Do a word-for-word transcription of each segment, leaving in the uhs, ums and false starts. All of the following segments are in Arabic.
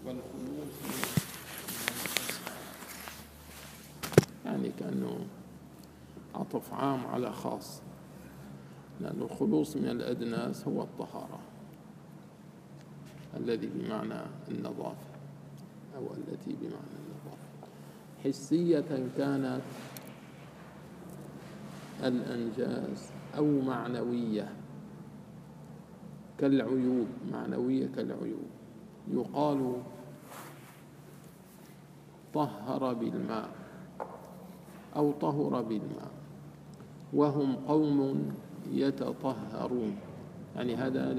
والخلوص يعني كأنه عطف عام على خاص، لأن الخلوص من الأدناس هو الطهارة الذي بمعنى النظافة أو التي بمعنى النظافة. حسية كانت الأنجاس أو معنوية كالعيوب، معنوية كالعيوب. يقال طهر بالماء أو طهر بالماء وهم قوم يتطهرون، يعني هذا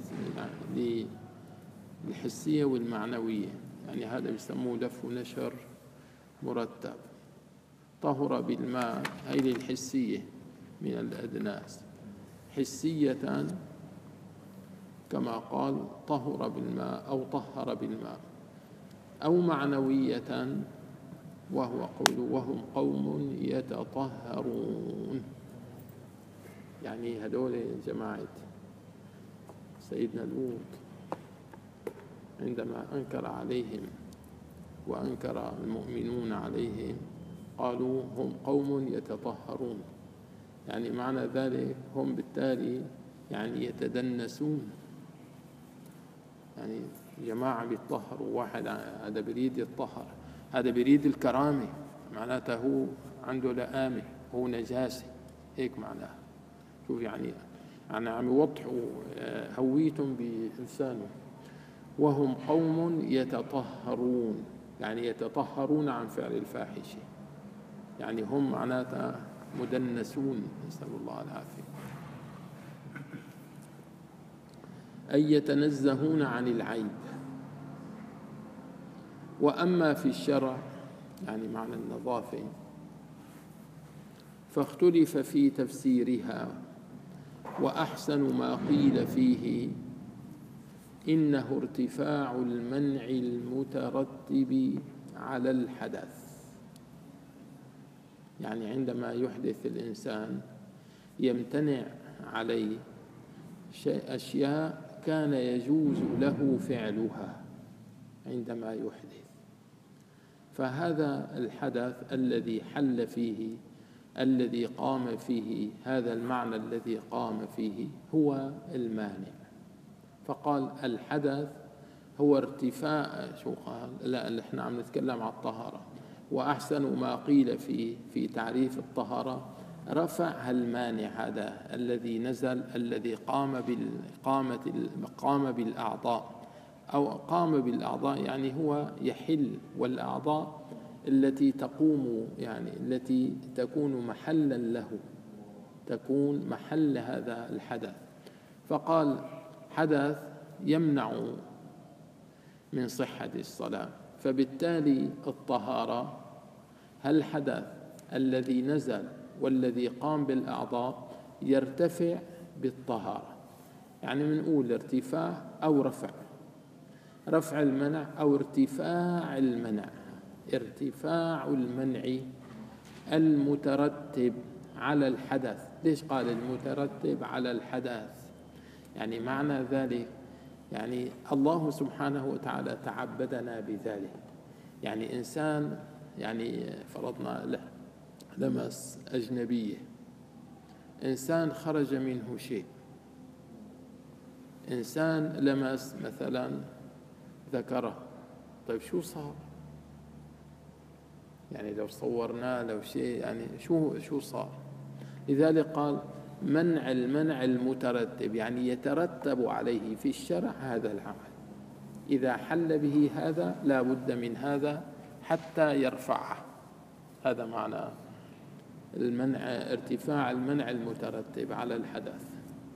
للحسية والمعنوية، يعني هذا بيسموه لف ونشر مرتب. طهر بالماء هي للحسية من الأدناس، حسية كما قال طهر بالماء أو طهر بالماء، أو معنوية وهو قول وهم قوم يتطهرون، يعني هذول جماعة سيدنا لوط عندما أنكر عليهم وأنكر المؤمنون عليهم قالوا هم قوم يتطهرون، يعني معنى ذلك هم بالتالي يعني يتدنسون، يعني جماعة بيتطهروا، واحد هذا بريد يتطهر، هذا بريد الكرامة، معناته هو عنده لآمة، هو نجاسة، هيك معناه. شوف يعني يعني عم يوضحوا هويتهم بلسانه. وهم قوم يتطهرون، يعني يتطهرون عن فعل الفاحشة، يعني هم معناتها مدنسون، نسأل الله العافية، أي يتنزهون عن العيب. وأما في الشرع يعني معنى النظافة فاختلف في تفسيرها، وأحسن ما قيل فيه إنه ارتفاع المنع المترتب على الحدث، يعني عندما يحدث الإنسان يمتنع عليه أشياء كان يجوز له فعلها عندما يحدث، فهذا الحدث الذي حل فيه الذي قام فيه هذا المعنى الذي قام فيه هو المانع. فقال الحدث هو ارتفاع، شو قال؟ لا احنا عم نتكلم عن الطهارة. وأحسن ما قيل في في تعريف الطهارة رفع المانع هذا الذي نزل، الذي قام بالقامة قام بالأعضاء أو قام بالأعضاء، يعني هو يحل، والأعضاء التي تقوم يعني التي تكون محلا له، تكون محل هذا الحدث. فقال حدث يمنع من صحة الصلاة، فبالتالي الطهارة الحدث الذي نزل والذي قام بالأعضاء يرتفع بالطهارة، يعني بنقول ارتفاع أو رفع، رفع المنع أو ارتفاع المنع، ارتفاع المنع المترتب على الحدث. ليش قال المترتب على الحدث؟ يعني معنى ذلك يعني الله سبحانه وتعالى تعبدنا بذلك، يعني إنسان يعني فرضنا له لمس أجنبية، إنسان خرج منه شيء، إنسان لمس مثلا ذكره، طيب شو صار؟ يعني لو صورناه لو شيء يعني شو شو صار؟ لذلك قال منع المنع المترتب، يعني يترتب عليه في الشرع هذا العمل، إذا حل به هذا لا بد من هذا حتى يرفعه، هذا معنى المنع، ارتفاع المنع المترتب على الحدث.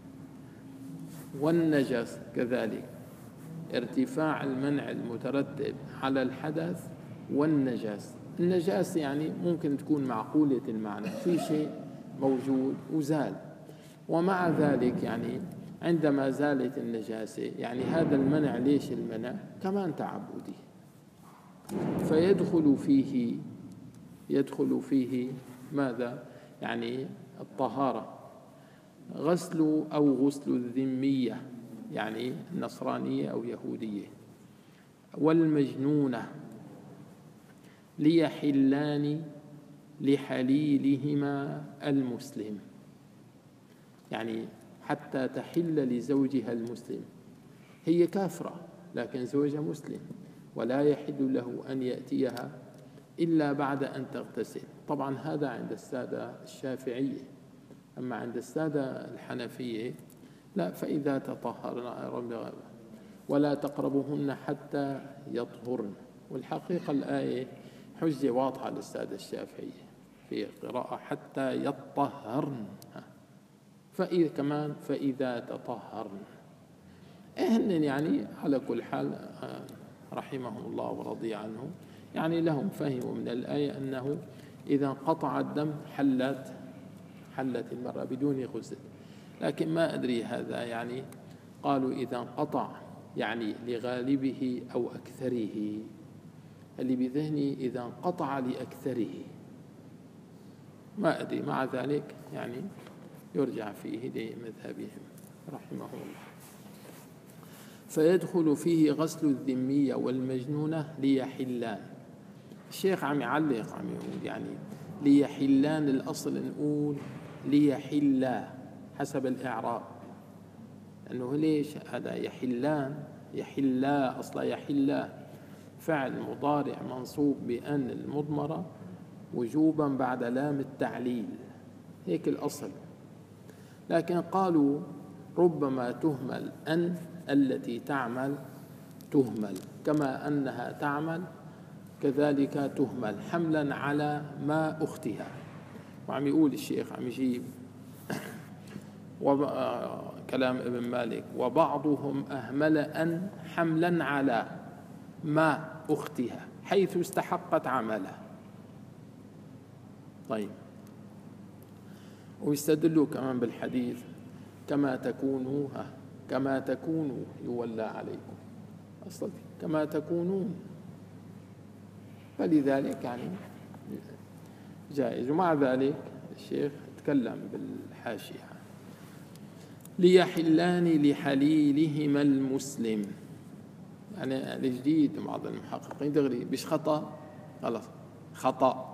والنجس كذلك ارتفاع المنع المترتب على الحدث والنجس. النجاس يعني ممكن تكون معقولة المعنى، في شيء موجود وزال، ومع ذلك يعني عندما زالت النجاسة يعني هذا المنع، ليش المنع؟ كمان تعبدي، فيدخل فيه يدخل فيه ماذا؟ يعني الطهارة، غسل أو غسل الذمية، يعني نصرانية أو يهودية، والمجنونة ليحلان لحليلهما المسلم، يعني حتى تحل لزوجها المسلم. هي كافرة لكن زوجها مسلم، ولا يحل له أن يأتيها إلا بعد أن تغتسل. طبعا هذا عند السادة الشافعية، أما عند السادة الحنفية لا، فإذا تطهرن ولا تقربهن حتى يطهرن. والحقيقة الآية حجة واضحة للسادة الشافعية في قراءة حتى يطهرن، فإذا كمان فإذا تطهرن. إهن يعني على كل حال رحمهم الله ورضي عنهم، يعني لهم فهموا من الآية أنه إذا انقطع الدم حلت حلت المرأة بدون غسل. لكن ما أدري هذا يعني قالوا إذا انقطع يعني لغالبه أو أكثره، اللي بذهني إذا انقطع لأكثره، ما أدري. مع ذلك يعني يرجع فيه لمذهبهم رحمه الله. فيدخل فيه غسل الذمية والمجنونة ليحلان. الشيخ عم يعلق عم يقول يعني ليحلان، الأصل نقول ليحلا حسب الإعراب، لأنه ليش هذا يحلان؟ يحلا أصلا يحلا فعل مضارع منصوب بأن المضمرة وجوبا بعد لام التعليل، هيك الأصل. لكن قالوا ربما تهمل أن التي تعمل تهمل، كما أنها تعمل كذلك تهمل حملا على ما أختها. وعم يقول الشيخ عم يجيب كلام ابن مالك: وبعضهم أهمل أن حملا على ما أختها حيث استحقت عمله. طيب، ويستدلوا كمان بالحديث كما تكونوا كما تكونوا يولى عليكم، أصلا كما تكونون، فلذلك يعني جائز. ومع ذلك الشيخ تكلم بالحاشية ليحلان لحليلهما المسلم، يعني الجديد بعض المحققين دغري مش خطأ، خلاص خطأ.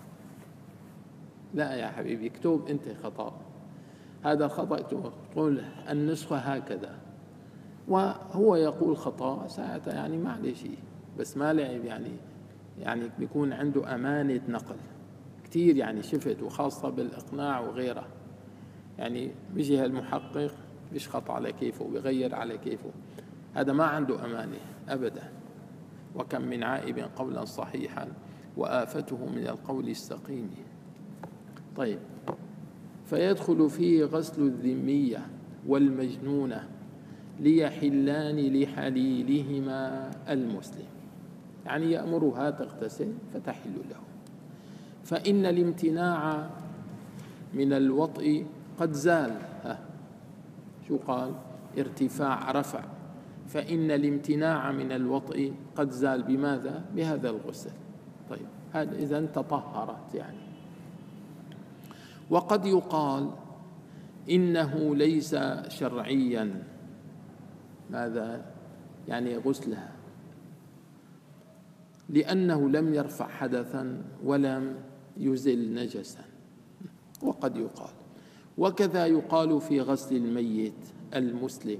لا يا حبيبي، اكتب أنت خطأ، هذا خطأ، تقول النسخة هكذا، وهو يقول خطأ ساعتها يعني ما عليه شيء، بس ما لعب يعني يعني بيكون عنده أمانة نقل كتير، يعني شفت، وخاصة بالإقناع وغيره. يعني بيجي هالمحقق مش خطأ على كيفه وبيغير على كيفه، هذا ما عنده أمانة أبدا. وكم من عائب قولا صحيحا وآفته من القول السقيم. طيب، فيدخل فيه غسل الذمية والمجنونة ليحلان لحليلهما المسلم، يعني يأمرها تغتسل فتحل له. فإن الامتناع من الوطء قد زال. ها شو قال؟ ارتفاع رفع. فإن الامتناع من الوطء قد زال بماذا؟ بهذا الغسل. طيب، هذا إذن تطهرت يعني. وقد يقال إنه ليس شرعيا. ماذا يعني غسلها؟ لأنه لم يرفع حدثا ولم يزل نجسا. وقد يقال، وكذا يقال في غسل الميت المسلم،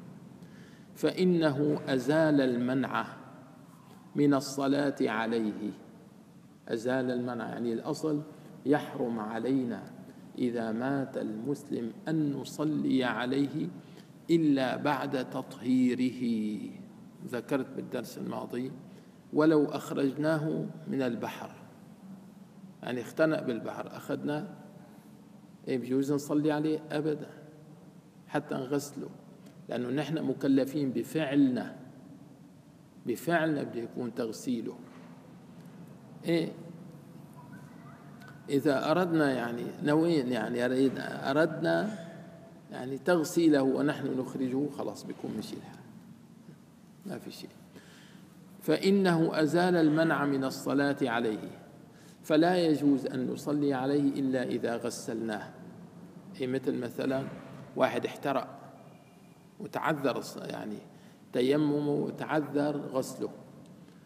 فإنه أزال المنع من الصلاة عليه. أزال المنع يعني الأصل يحرم علينا إذا مات المسلم أن نصلي عليه إلا بعد تطهيره. ذكرت بالدرس الماضي ولو أخرجناه من البحر، يعني اختنق بالبحر، أخذناه، إيه بجوز نصلي عليه؟ أبدا، حتى نغسله، لأنه نحن مكلفين بفعلنا، بفعلنا بده يكون تغسيله. إيه إذا أردنا يعني نوين يعني أردنا يعني تغسيله ونحن نخرجه، خلاص بيكون مشي الحال، ما في شيء. فإنه أزال المنع من الصلاة عليه، فلا يجوز أن نصلي عليه إلا إذا غسلناه. إيه مثل مثلا واحد احترق وتعذر يعني تيممه وتعذر غسله،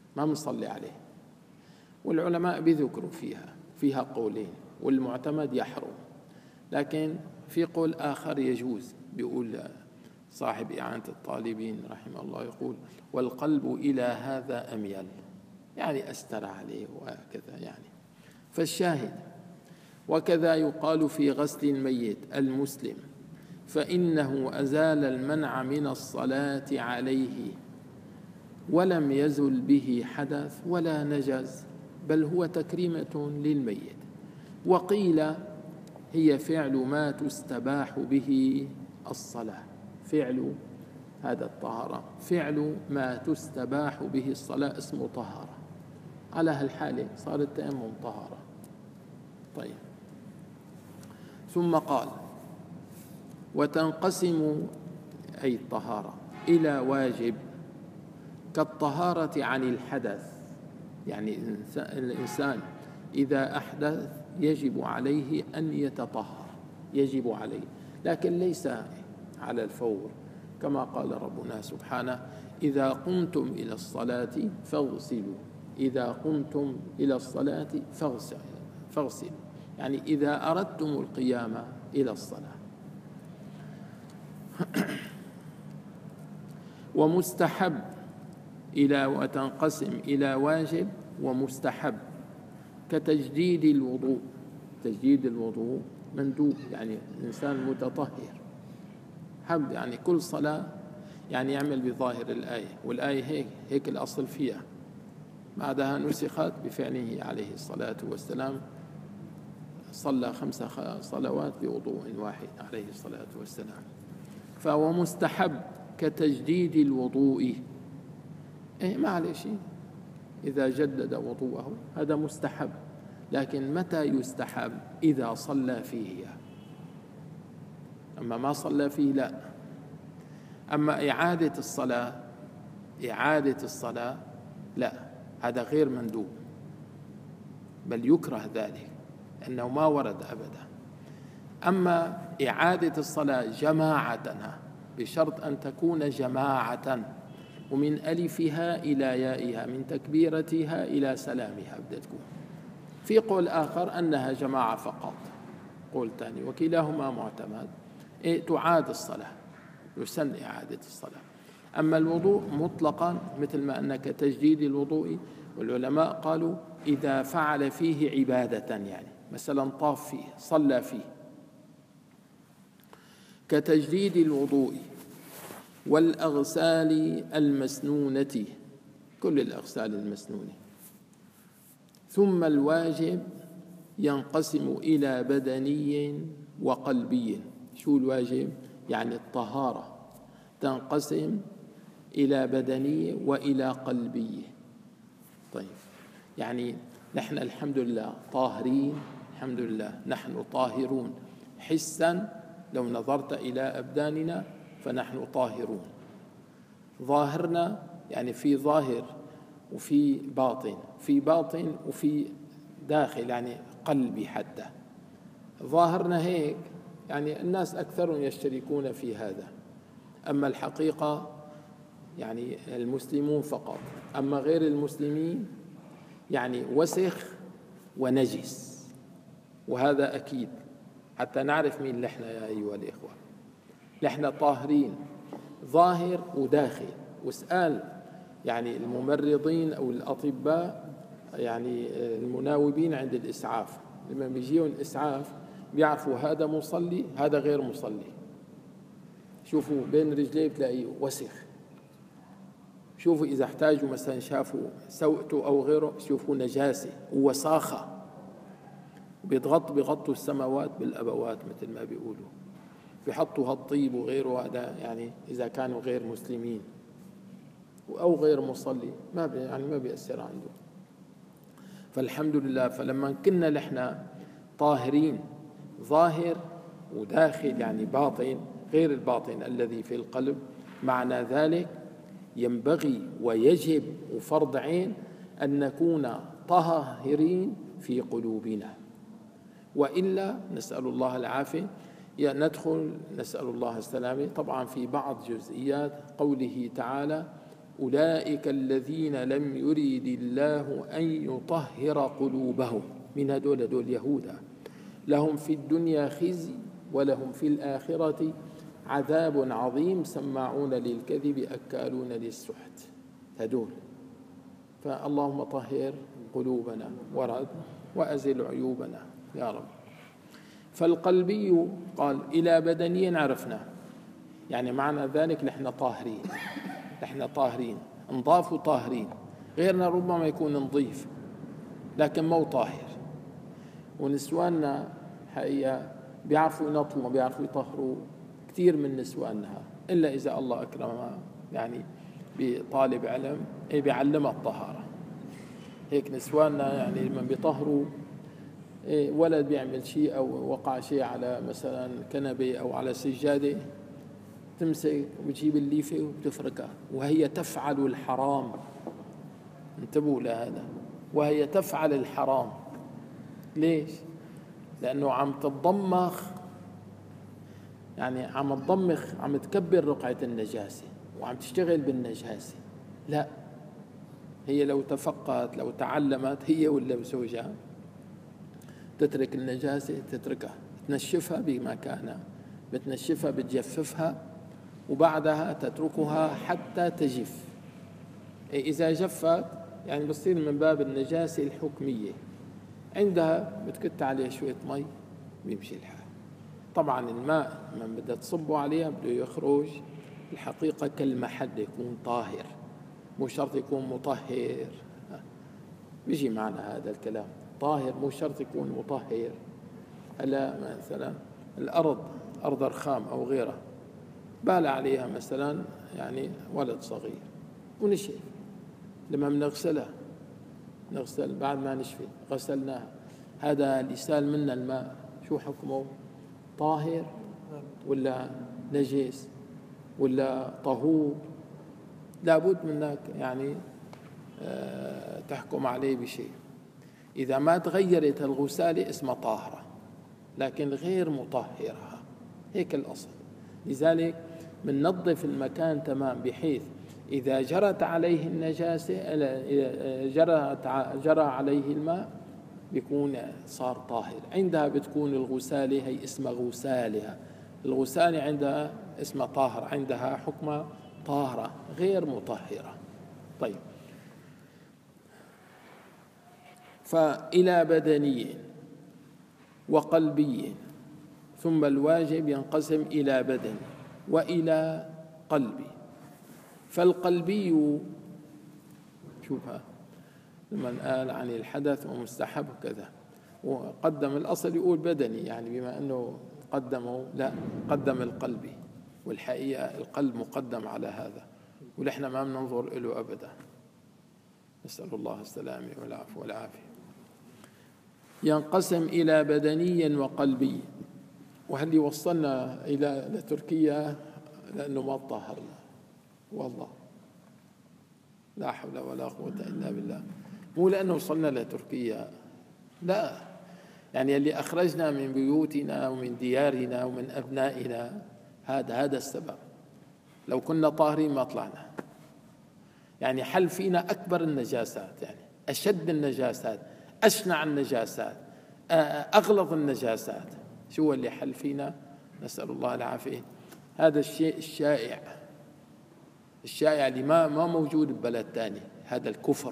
ما بنصلي عليه. والعلماء بيذكروا فيها فيها قولين، والمعتمد يحرم، لكن في قول آخر يجوز. بيقول صاحب إعانة الطالبين رحمه الله، يقول: والقلب إلى هذا أميل، يعني أستر عليه وكذا يعني. فالشاهد: وكذا يقال في غسل الميت المسلم، فإنه أزال المنع من الصلاة عليه ولم يزل به حدث ولا نجس، بل هو تكريمة للميت. وقيل هي فعل ما تستباح به الصلاة، فعل هذا الطهارة فعل ما تستباح به الصلاة اسمه طهارة. على هالحالة صار التيمم طهارة. طيب، ثم قال: وتنقسم أي الطهارة إلى واجب كالطهارة عن الحدث، يعني الإنسان إذا أحدث يجب عليه أن يتطهر، يجب عليه، لكن ليس على الفور، كما قال ربنا سبحانه: إذا قمتم إلى الصلاة فاغسلوا، إذا قمتم إلى الصلاة فاغسلوا، يعني إذا أردتم القيام إلى الصلاة. ومستحب إلى وتنقسم إلى واجب ومستحب كتجديد الوضوء. تجديد الوضوء مندوب، يعني الإنسان متطهر، حب يعني كل صلاة يعني يعمل بظاهر الآية، والآية هيك هيك الأصل فيها، بعدها نسخت بفعله عليه الصلاة والسلام، صلى خمس صلوات بوضوء واحد عليه الصلاة والسلام. فهو مستحب كتجديد الوضوء، إيه ما عليه شيء إذا جدد وضوءه، هذا مستحب. لكن متى يستحب؟ إذا صلى فيه، أما ما صلى فيه لا. أما إعادة الصلاة إعادة الصلاة لا، هذا غير مندوب، بل يكره ذلك، أنه ما ورد أبدا. أما إعادة الصلاة جماعة، بشرط أن تكون جماعة، ومن ألفها إلى يائها، من تكبيرتها إلى سلامها بدها تكون. في قول آخر أنها جماعة فقط، قول ثاني، وكلاهما معتمد. إيه تعاد الصلاة، يسن إعادة الصلاة. أما الوضوء مطلقا مثل ما أنك تجديد الوضوء، والعلماء قالوا إذا فعل فيه عبادة، يعني مثلا طاف فيه صلى فيه، كتجديد الوضوء والأغسال المسنونة، كل الأغسال المسنونة. ثم الواجب ينقسم إلى بدني وقلبي. شو الواجب؟ يعني الطهارة تنقسم إلى بدني وإلى قلبي. طيب، يعني نحن الحمد لله طاهرين، الحمد لله نحن طاهرون حسا، لو نظرت إلى أبداننا فنحن طاهرون. ظاهرنا يعني في ظاهر وفي باطن، في باطن وفي داخل، يعني قلبي حتى. ظاهرنا هيك، يعني الناس أكثر يشتركون في هذا، أما الحقيقة يعني المسلمون فقط. أما غير المسلمين يعني وسخ ونجس، وهذا أكيد حتى نعرف مين نحن يا أيها الإخوة. نحن طاهرين ظاهر وداخل. واسأل يعني الممرضين أو الأطباء، يعني المناوبين عند الإسعاف، لما بيجيهم الإسعاف بيعرفوا هذا مصلي هذا غير مصلي. شوفوا بين رجليه بتلاقيه وسخ، شوفوا إذا احتاجوا مثلا شافوا سوءته أو غيره، شوفوا نجاسة ووساخة، بيضغط بيغطوا السماوات بالأبوات مثل ما بيقولوا، بيحطوا هالطيب وغيره. هذا يعني إذا كانوا غير مسلمين أو غير مصلي ما بي يعني ما بيأثر عنده. فالحمد لله، فلما كنا نحن طاهرين ظاهر وداخل، يعني باطن غير الباطن الذي في القلب، معنى ذلك ينبغي ويجب وفرض عين أن نكون طاهرين في قلوبنا، وإلا نسأل الله العافية ندخل نسأل الله السلامة طبعا في بعض جزئيات قوله تعالى: أولئك الذين لم يريد الله أن يطهر قلوبهم، من هدول هدول يهودا، لهم في الدنيا خزي ولهم في الآخرة عذاب عظيم، سماعون للكذب أكالون للسحت. هدول. فاللهم طهر قلوبنا ورد وأزل عيوبنا يا رب. فالقلبي قال إلى بدني عرفنا، يعني معنى ذلك نحن طاهرين، نحن طاهرين، نضاف طاهرين. غيرنا ربما يكون نظيف لكن مو طاهر. ونسواننا حقيقة بيعرفوا ينظفوا ما بيعرفوا يطهروا، كثير من نسوانها، إلا إذا الله أكرمها يعني بطالب علم بيعلمها الطهارة. هيك نسواننا يعني لما بيطهروا ولد بيعمل شيء أو وقع شيء على مثلا كنبة أو على سجادة، تمسك وتجيب الليفة وتفركها وهي تفعل الحرام. انتبهوا لهذا، وهي تفعل الحرام. ليش؟ لأنه عم تتضمخ، يعني عم تضمخ، عم تكبر رقعة النجاسة وعم تشتغل بالنجاسة. لا، هي لو تفقهت، لو تعلمت، هي ولا زوجها، تترك النجاسة، تتركها، تنشفها بمكانها، بتنشفها، بتجففها، وبعدها تتركها حتى تجف. إذا جفت يعني بصير من باب النجاسة الحكمية، عندها بتكت عليه شوية مي بيمشي الحال. طبعا الماء من بدها تصبه عليها بده يخرج الحقيقة كالمحل، يكون طاهر، مو شرط يكون مطهر. بيجي معنا هذا الكلام، طاهر مو شرط يكون مطهر. هلا مثلا الأرض، أرض رخام أو غيرها، بال عليها مثلا يعني ولد صغير ونشف، لما بنغسلها، نغسل بعد ما نشفي غسلناها، هذا اللي سال منا الماء شو حكمه؟ طاهر ولا نجس ولا طهور؟ لابد منك يعني أه تحكم عليه بشيء. إذا ما تغيرت الغسالة اسمها طاهرة لكن غير مطهرة، هيك الأصل. لذلك بننظف المكان تمام، بحيث إذا جرت عليه النجاسة، جرى جرى عليه الماء، بيكون صار طاهر. عندها بتكون الغسالة هي اسمها غسالها، الغسالة عندها اسمها طاهرة، عندها حكمة طاهرة غير مطهرة. طيب، فإلى بدني وقلبي، ثم الواجب ينقسم إلى بدن وإلى قلبي. فالقلبي، شوفها لما قال عن الحدث ومستحب وكذا، وقدم الأصل يقول بدني، يعني بما أنه قدمه لا قدم القلبي، والحقيقة القلب مقدم على هذا، ونحن ما بننظر له أبدا. نسأل الله السلامة والعفو والعافية. ينقسم إلى بدني وقلبي. وهل يوصلنا إلى لتركيا لأنه ما طهرنا؟ والله لا حول ولا قوة إلا بالله. مو لأنه وصلنا لتركيا، لا، يعني اللي أخرجنا من بيوتنا ومن ديارنا ومن أبنائنا، هذا هذا السبب. لو كنا طاهرين ما طلعنا. يعني حل فينا أكبر النجاسات، يعني أشد النجاسات، أشنع النجاسات، أغلظ النجاسات، شو اللي حل فينا؟ نسأل الله العافية. هذا الشيء الشائع، الشائع اللي ما ما موجود ببلد ثاني، هذا الكفر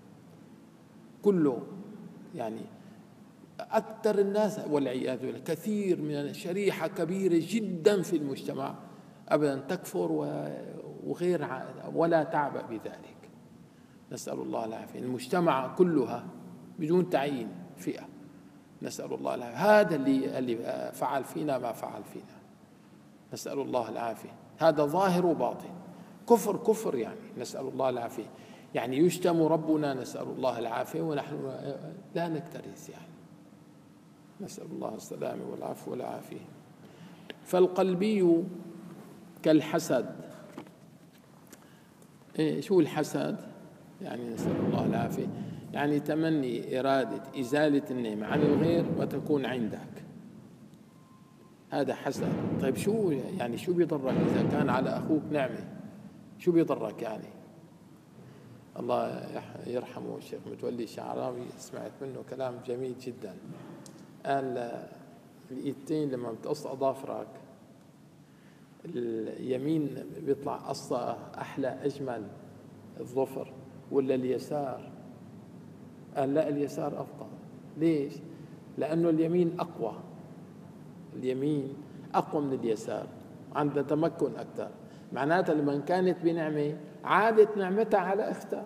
كله. يعني أكثر الناس والعياذ بالله، كثير من شريحة كبيرة جدا في المجتمع أبدا تكفر وغير ولا تعبأ بذلك. نسأل الله العافية. المجتمع كلها بدون تعيين فئة، نسأل الله العافية. هذا اللي اللي فعل فينا ما فعل فينا، نسأل الله العافية. هذا ظاهر وباطن، كفر كفر يعني، نسأل الله العافية. يعني يشتم ربنا، نسأل الله العافية، ونحن لا نكترث، يعني نسأل الله السلامة والعفو والعافية. فالقلبي كالحسد. إيه شو الحسد؟ يعني نسأل الله العافية، يعني تمني إرادة إزالة النعمة عن الغير وتكون عندك، هذا حسد. طيب شو يعني شو بيضرك إذا كان على أخوك نعمة؟ شو بيضرك يعني؟ الله يرحمه الشيخ متولي الشعراوي، سمعت منه كلام جميل جدا. قال الإيدتين لما بتقص أظافرك اليمين بيطلع قصة أحلى أجمل الظفر ولا اليسار؟ قال لا، اليسار أفضل. ليش؟ لأنه اليمين أقوى، اليمين أقوى من اليسار، عنده تمكن أكثر. معناتها لما كانت بنعمة عادت نعمتها على أختها.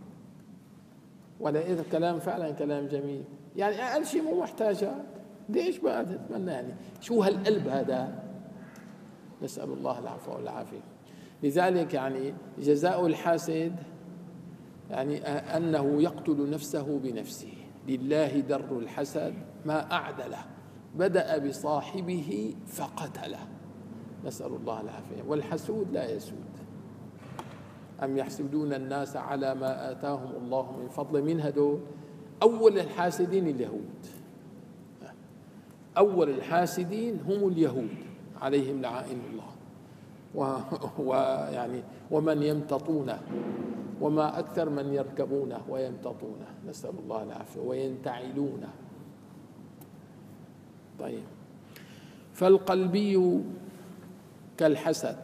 ولا إذا كلام فعلا كلام جميل، يعني أقل شيء مو محتاجات، ليش بقى تتمنى؟ يعني شو هالقلب هذا؟ نسأل الله العفو والعافية. لذلك يعني جزاء الحاسد يعني أنه يقتل نفسه بنفسه. لله در الحسد ما أعدله، بدأ بصاحبه فقتله، نسأل الله العافية. والحسود لا يسود. أم يحسدون الناس على ما آتاهم الله من فضل. من هدول؟ أول الحاسدين اليهود، أول الحاسدين هم اليهود عليهم لعائن الله. ويعني ومن يمتطونه، وما أكثر من يركبونه ويمتطونه، نسأل الله العافية، وينتعلونه. طيب، فالقلبي كالحسد،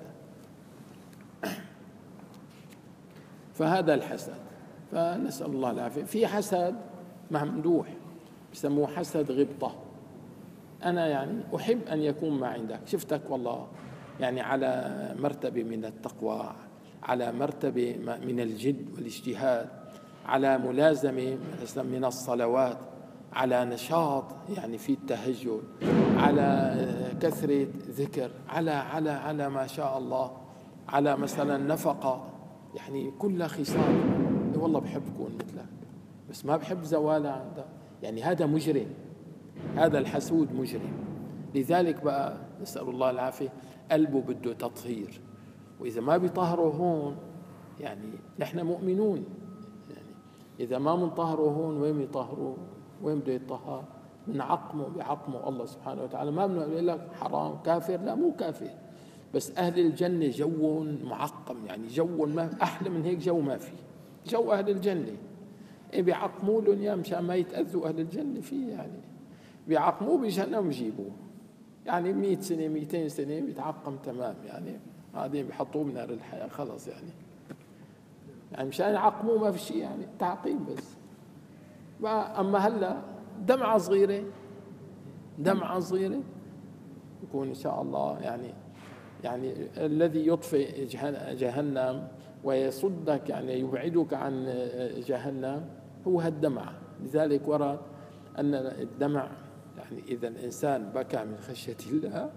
فهذا الحسد، فنسأل الله العافية. في حسد ممدوح بسموه حسد غبطة. أنا يعني أحب أن يكون ما عندك، شفتك والله يعني على مرتبة من التقوى، على مرتبة من الجد والاجتهاد، على ملازمة من الصلوات، على نشاط يعني في التهجد، على كثرة ذكر، على على على ما شاء الله، على مثلا نفقة، يعني كلها خصال. والله بحب أكون مثلك بس ما بحب زوالها عندك، يعني هذا مجرم، هذا الحسود مجرم. لذلك بقى نسأل الله العافية قلبه بده تطهير، وإذا ما بيطهروا هون يعني نحن مؤمنون، يعني إذا ما منطهروا هون وين يطهروا؟ وين بده يطهر؟ من عقمه بعقمه الله سبحانه وتعالى. ما بنقول لك حرام كافر، لا مو كافر، بس أهل الجنة جو معقم، يعني جو ما أحلى من هيك جو ما في. جو أهل الجنة إيه بيعقموا لهم يا مشان ما يتأذوا أهل الجنة فيه، يعني بيعقموه بجهنم ويجيبوه، يعني مئة سنة مئتين سنة بيتعقم تمام، يعني بعدين بيحطوه بنار الحياة خلص، يعني يعني مشان يعقموه ما في شيء، يعني تعقيم بس. أما هلا دمعة صغيرة، دمعة صغيرة يكون إن شاء الله يعني يعني الذي يطفئ جهنم ويصدك يعني يبعدك عن جهنم هو هالدمعة. لذلك ورد أن الدمع يعني إذا الإنسان بكى من خشية الله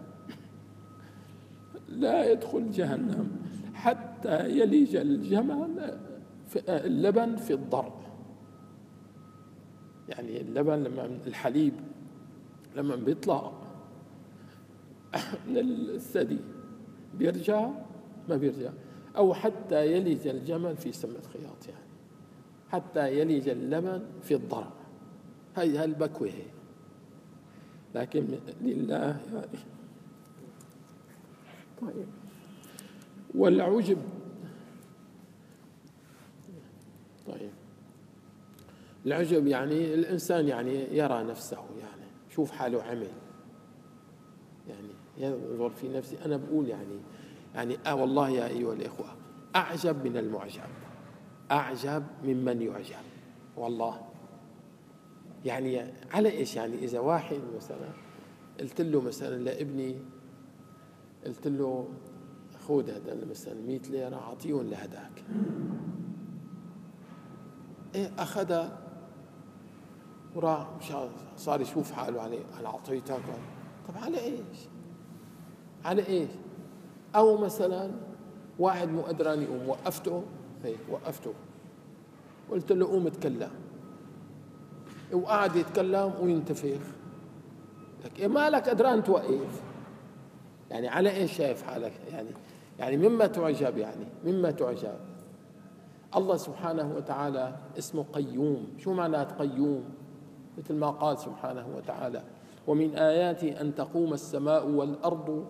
لا يدخل جهنم حتى يلج الجمل في اللبن في الضرع. يعني اللبن لما الحليب لما بيطلع من الثدي بيرجع ما بيرجع، أو حتى يلج الجمل في سم الخياط، يعني حتى يلج اللبن في الضرع. هاي هالبكوة هي، لكن لله يعني. طيب، والعجب. طيب، العجب يعني الإنسان يعني يرى نفسه، يعني شوف حاله عمل، يعني ينظر في نفسي. أنا بقول يعني يعني آه والله يا أيها الإخوة أعجب من المعجب، أعجب ممن يعجب والله. يعني على إيش؟ يعني إذا واحد مثلا قلت له مثلا لابني، قلت له خذ هذا مثلا مئة ليرة أعطيهم لهداك، إيه أخذها وراح صار يشوف حاله عليه، أنا أعطيتك. طب على إيش؟ على إيش؟ أو مثلا واحد مو قدران يقوم، وقفته هيك، وقفته قلت له قوم اتكلم، وقعد يتكلم وينتفخ لك، إيه مالك قدران توقف؟ يعني على إيش شايف حالك؟ يعني يعني مما تعجب، يعني مما تعجب. الله سبحانه وتعالى اسمه قيوم. شو معنى قيوم؟ مثل ما قال سبحانه وتعالى ومن آياته أن تقوم السماء والأرض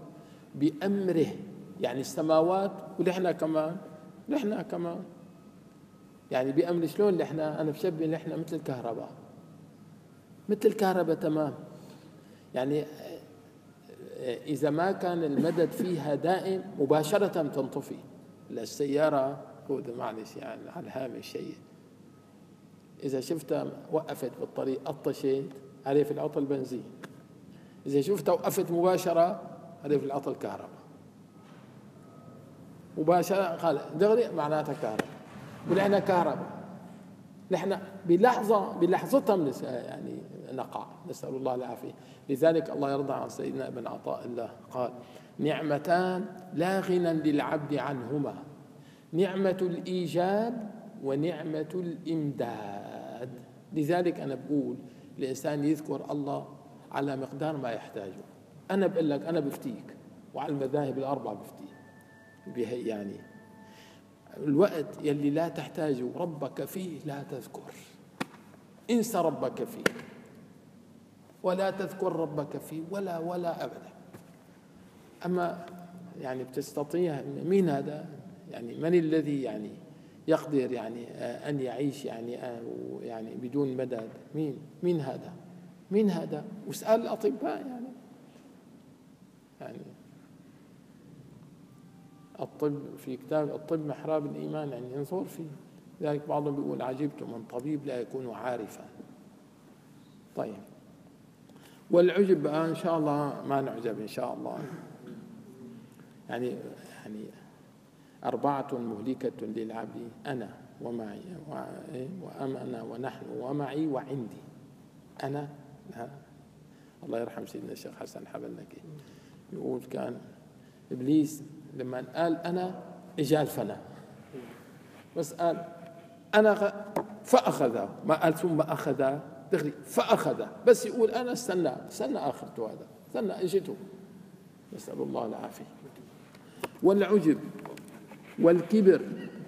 بأمره، يعني السماوات ونحن كمان، نحن كمان يعني بأمن شلون اللي احنا أنا بشبه اللي احنا مثل الكهرباء، مثل الكهرباء تمام. يعني إذا ما كان المدد فيها دائم مباشرة تنطفي. السيارة خذ معلش يعني على الهامش شيء، إذا شفتها وقفت بالطريق قطشت عليه في العطل بنزين، إذا شفتها وقفت مباشرة عليه في العطل كهرباء مباشرة، قال دغري معناتها كهرباء. ونحن كهرباء، نحن بلحظة بلحظتها يعني نقع، نسأل الله العافية. لذلك الله يرضى عن سيدنا ابن عطاء الله قال: نعمتان لا غنى للعبد عنهما، نعمة الإيجاد ونعمة الإمداد. لذلك أنا بقول الإنسان يذكر الله على مقدار ما يحتاجه. أنا بقول لك أنا بفتيك، وعلى المذاهب الأربعة بفتيك بهي يعني الوقت يلي لا تحتاج ربك فيه لا تذكر، انسى ربك فيه ولا تذكر ربك فيه ولا ولا أبدا. أما يعني بتستطيع، مين هذا يعني من الذي يعني يقدر يعني أن يعيش يعني يعني بدون مدد؟ مين مين هذا مين هذا واسأل الأطباء يعني يعني الطب في كتاب الطب محراب الإيمان يعني ينظر فيه. لذلك بعضهم بيقول: عجبت من طبيب لا يكون عارفا. طيب، والعجب إن شاء الله ما نعجب إن شاء الله. يعني يعني أربعة مهلكة للعبد: أنا ومعي وأنا ونحن ومعي وعندي. أنا لا. الله يرحم سيدنا الشيخ حسن حبلنكي يقول كان إبليس لما قال أنا إجال فنا، بس قال أنا فأخذ، ما قال ثم أخذ دغري فأخذ، بس يقول أنا استنى استنى آخرته، هذا استنى إجته. نسأل الله العافية. والعجب والكبر،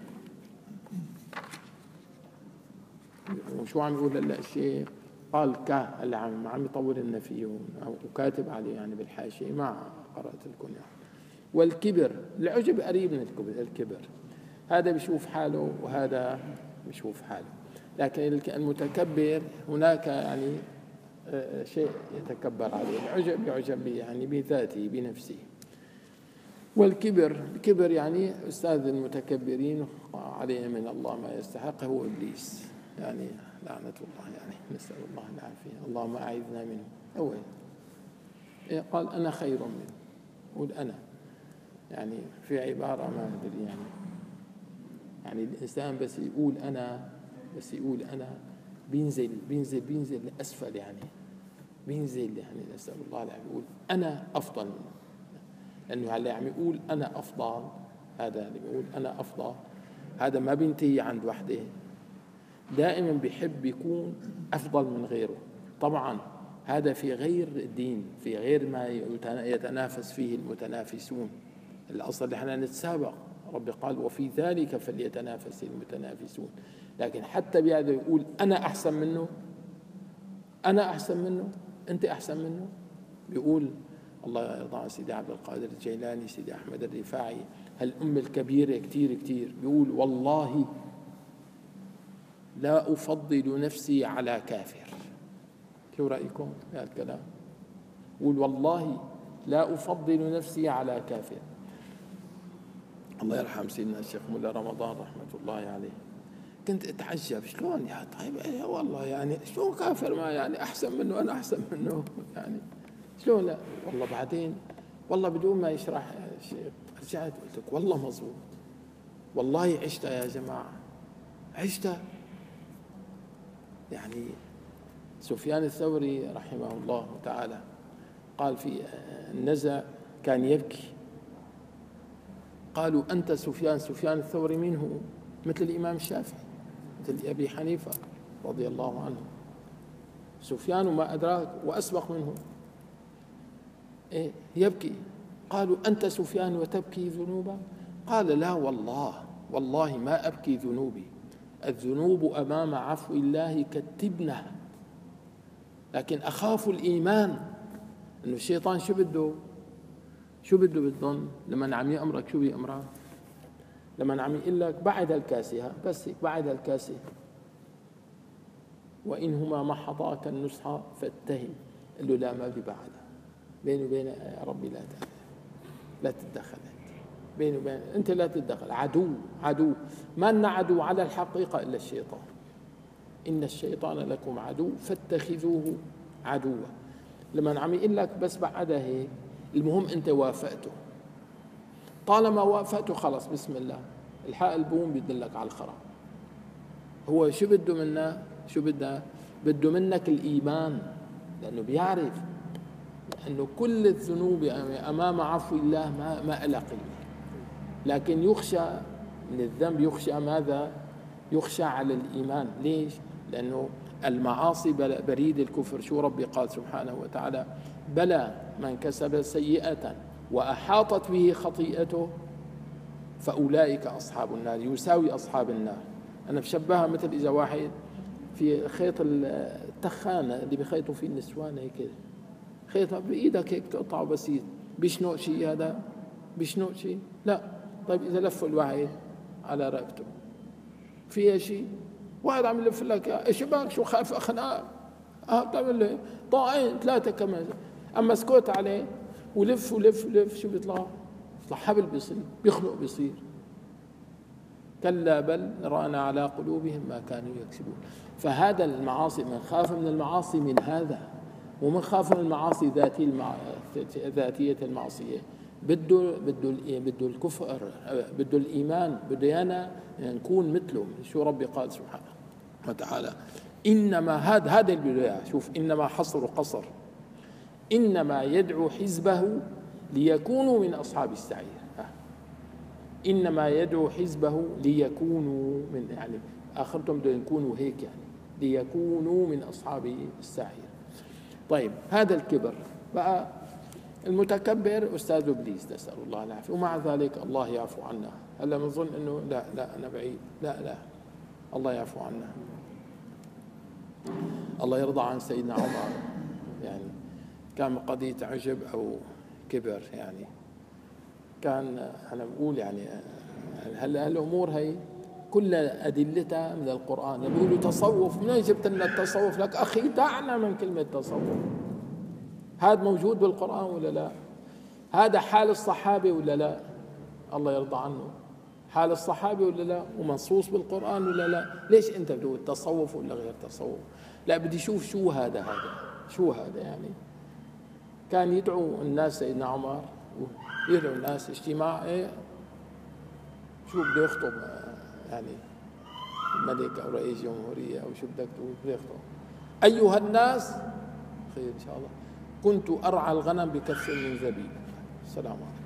وشو عم يقول هلا الشيخ؟ قال كا اللي عم عم يطول لنا فيه وكاتب عليه يعني بالحاشية، ما قرأت لكم يعني. والكبر، العجب قريب من الكبر. الكبر هذا بيشوف حاله وهذا بيشوف حاله، لكن المتكبر هناك يعني شيء يتكبر عليه. العجب يعجب يعني بذاته بنفسه. والكبر، الكبر يعني أستاذ المتكبرين عليه من الله ما يستحق هو إبليس يعني لعنة الله يعني، نسأل الله العافية. اللهم أعذنا منه. أول قال أنا خير منه، قول أنا يعني في عبارة ما أدري يعني يعني الإنسان بس يقول أنا بس يقول أنا بينزل بينزل بينزل لأسفل يعني بينزل يعني نسأل الله العافية. يقول أنا أفضل منه، لأنه هلا عم يقول أنا أفضل، هذا اللي بيقول أنا أفضل هذا ما بينتهي عند وحده، دائما بيحب يكون أفضل من غيره. طبعا هذا في غير الدين، في غير ما يتنافس فيه المتنافسون. الأصل اللي احنا نتسابق، رب قال وفي ذلك فليتنافس المتنافسون. لكن حتى بهذا يقول أنا أحسن منه، أنا أحسن منه، أنت أحسن منه. بيقول الله يرضى عن سيدي عبد القادر الجيلاني، سيدي أحمد الرفاعي، هالأمة الكبيرة كتير كتير، بيقول والله لا أفضل نفسي على كافر. شو رأيكم في هذا الكلام؟ يقول والله لا أفضل نفسي على كافر. الله يرحم سيدنا الشيخ مولا رمضان رحمة الله عليه، كنت أتعجب شلون يا طيب إيه والله يعني شلون كافر ما يعني أحسن منه، أنا أحسن منه يعني شلون؟ لا والله بعدين والله بدون ما يشرح الشيخ رجعت قلت لك والله مظبوط، والله عشتها يا جماعة، عشتها. يعني سفيان الثوري رحمه الله تعالى قال في النزع كان يبكي، قالوا أنت سفيان، سفيان الثوري مين هو؟ مثل الإمام الشافعي، مثل أبي حنيفة رضي الله عنه. سفيان وما أدراك وأسبق منه إيه يبكي. قالوا أنت سفيان وتبكي ذنوبا؟ قال لا والله والله ما أبكي ذنوبي، الذنوب أمام عفو الله كالتبنة، لكن أخاف الإيمان. إنه الشيطان شو بده شو بده بالظن لما عم يأمرك شو بيأمرك؟ لما عم يقول لك بعد الكاسة، بس بعد الكاسة، وإنهما محضاك النصح فاتهم، قال له لا ما في بعدها، بيني وبين يا ربي لا تعالى، لا تتدخل بيني وبين أنت، لا تتدخل، عدو عدو، ما لنا عدو على الحقيقة إلا الشيطان، إن الشيطان لكم عدو فاتخذوه عدوا. لما عم يقول لك بس بعدها هيك، المهم أنت وافقته، طالما وافقته خلص بسم الله، الحق البوم بيدلك على الخرا. هو شو بده منا؟ شو بده؟ بده منك الإيمان، لأنه بيعرف أنه كل الذنوب أمام عفو الله ما ما إلها قيمة، لكن يخشى من الذنب، يخشى ماذا؟ يخشى على الإيمان. ليش؟ لأنه المعاصي بريد الكفر. شو ربي قال سبحانه وتعالى؟ بلى من كسب سيئة وأحاطت به خطيئته فأولئك أصحاب النار، يساوي أصحاب النار. أنا بشبهها مثل إذا واحد في خيط التخانة اللي بخيطوا فيه النسوان، هيك خيط بإيدك هيك تقطعه بسيط، بيشنق شيء هذا؟ بيشنق شيء؟ لا. طيب إذا لف الواحد على رقبته فيها شيء؟ واحد عم يلف لك ايش بك؟ شو خايف خناق؟ اه بتعمل له طاقين ثلاثة كمان، أما سكوت عليه ولف ولف ولف شو بيطلع؟ بيطلع حبل بيصير، بيخنق بيصير. كلا بل رأنا على قلوبهم ما كانوا يكسبون. فهذا المعاصي، من خاف من المعاصي من هذا، ومن خاف من المعاصي ذاتي المع... ذاتية المعصية، بده بده بده الكفر، بده الإيمان، بده أنا نكون مثله. شو ربي قال سبحانه وتعالى؟ إنما هذا هذا اللي بده. شوف، إنما حصر وقصر، إنما يدعو حزبه ليكونوا من أصحاب السعير. إنما يدعو حزبه ليكونوا من، يعني آخرتهم بده يكونوا هيك، يعني ليكونوا من أصحاب السعير. طيب هذا الكبر بقى، المتكبر أستاذ إبليس، نسأل الله العافية، ومع ذلك الله يعفو عنا. هلا بنظن إنه لا لا أنا بعيد، لا لا الله يعفو عنا. الله يرضى عن سيدنا عمر، يعني كان قضية عجب أو كبر، يعني كان أنا بقول يعني هلا هالأمور هي كل أدلتها من القرآن. بيقولوا تصوف، منين جبت لنا التصوف؟ لك أخي دعنا من كلمة تصوف. هذا موجود بالقرآن ولا لا؟ هذا حال الصحابة ولا لا؟ الله يرضى عنه، حال الصحابة ولا لا؟ ومنصوص بالقرآن ولا لا؟ ليش أنت بتقول تصوف ولا غير تصوف؟ لا، بدي شوف شو هذا هذا شو هذا يعني. كان يدعو الناس سيدنا عمر، يدعو الناس اجتماع، ايه شو بده يخطب يعني ملك أو رئيس جمهورية أو شو بدك تقول، بده يخطب أيها الناس خير إن شاء الله، كنت أرعى الغنم بكف من زبيب. السلام عليكم.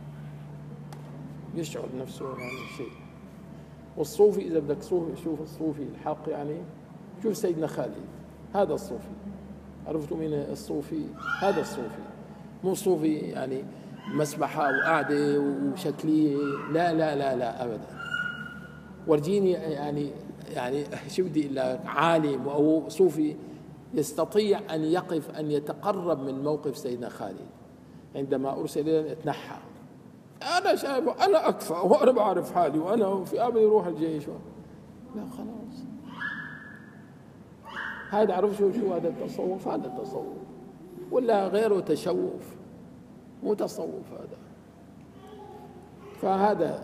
يشعر نفسه يعني شيء. والصوفي إذا بدك صوفي، شوف الصوفي الحق، يعني شوف سيدنا خالد، هذا الصوفي. عرفتوا مين الصوفي؟ هذا الصوفي، مو صوفي يعني مسبحة وقعدة وشكلية، لا لا لا لا أبدا. ورجيني يعني يعني شو بدي أقول لك، عالم أو صوفي يستطيع أن يقف، أن يتقرب من موقف سيدنا خالد عندما أرسل إليه تنحى. أنا شايف أنا أكفى وأنا بعرف حالي وأنا في أمل يروح الجيش، لا خلاص. هذا عرف شو شو هذا التصوف؟ هذا التصوف ولا غيره تشوف، مو تصوف هذا. فهذا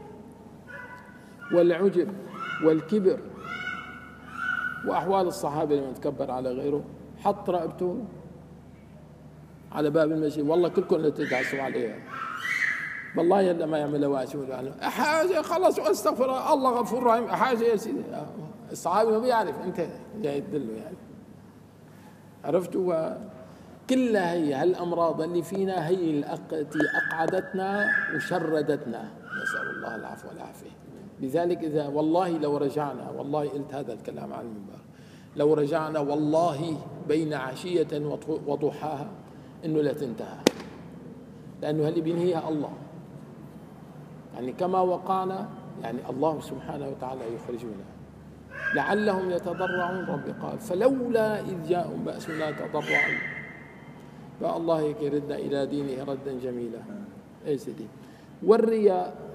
والعجب والكبر وأحوال الصحابة لما تكبر على غيره، حط رقبته على باب المسجد، والله كلكم اللي تدعسوا عليها، والله يلا ما يعملها واحد يعني حاجة خلص واستغفر الله غفور رحيم، حاجة يا سيدي. الصحابي ما بيعرف أنت جاي تدله يعني. عرفتوا؟ كلها هي هالأمراض اللي فينا هي التي أقعدتنا وشردتنا، نسأل الله العفو والعافية. لذلك إذا والله لو رجعنا، والله قلت هذا الكلام على المنبر، لو رجعنا والله بين عشية وضحاها إنه لا تنتهى، لأنه اللي بينهيها الله، يعني كما وقعنا يعني الله سبحانه وتعالى يخرجنا لعلهم يتضرعون. ربي قال فلولا إذ جاءهم بأسنا تضرعوا، فالله هيك يردنا إلى دينه ردا جميلا. أي سيدي. والرياء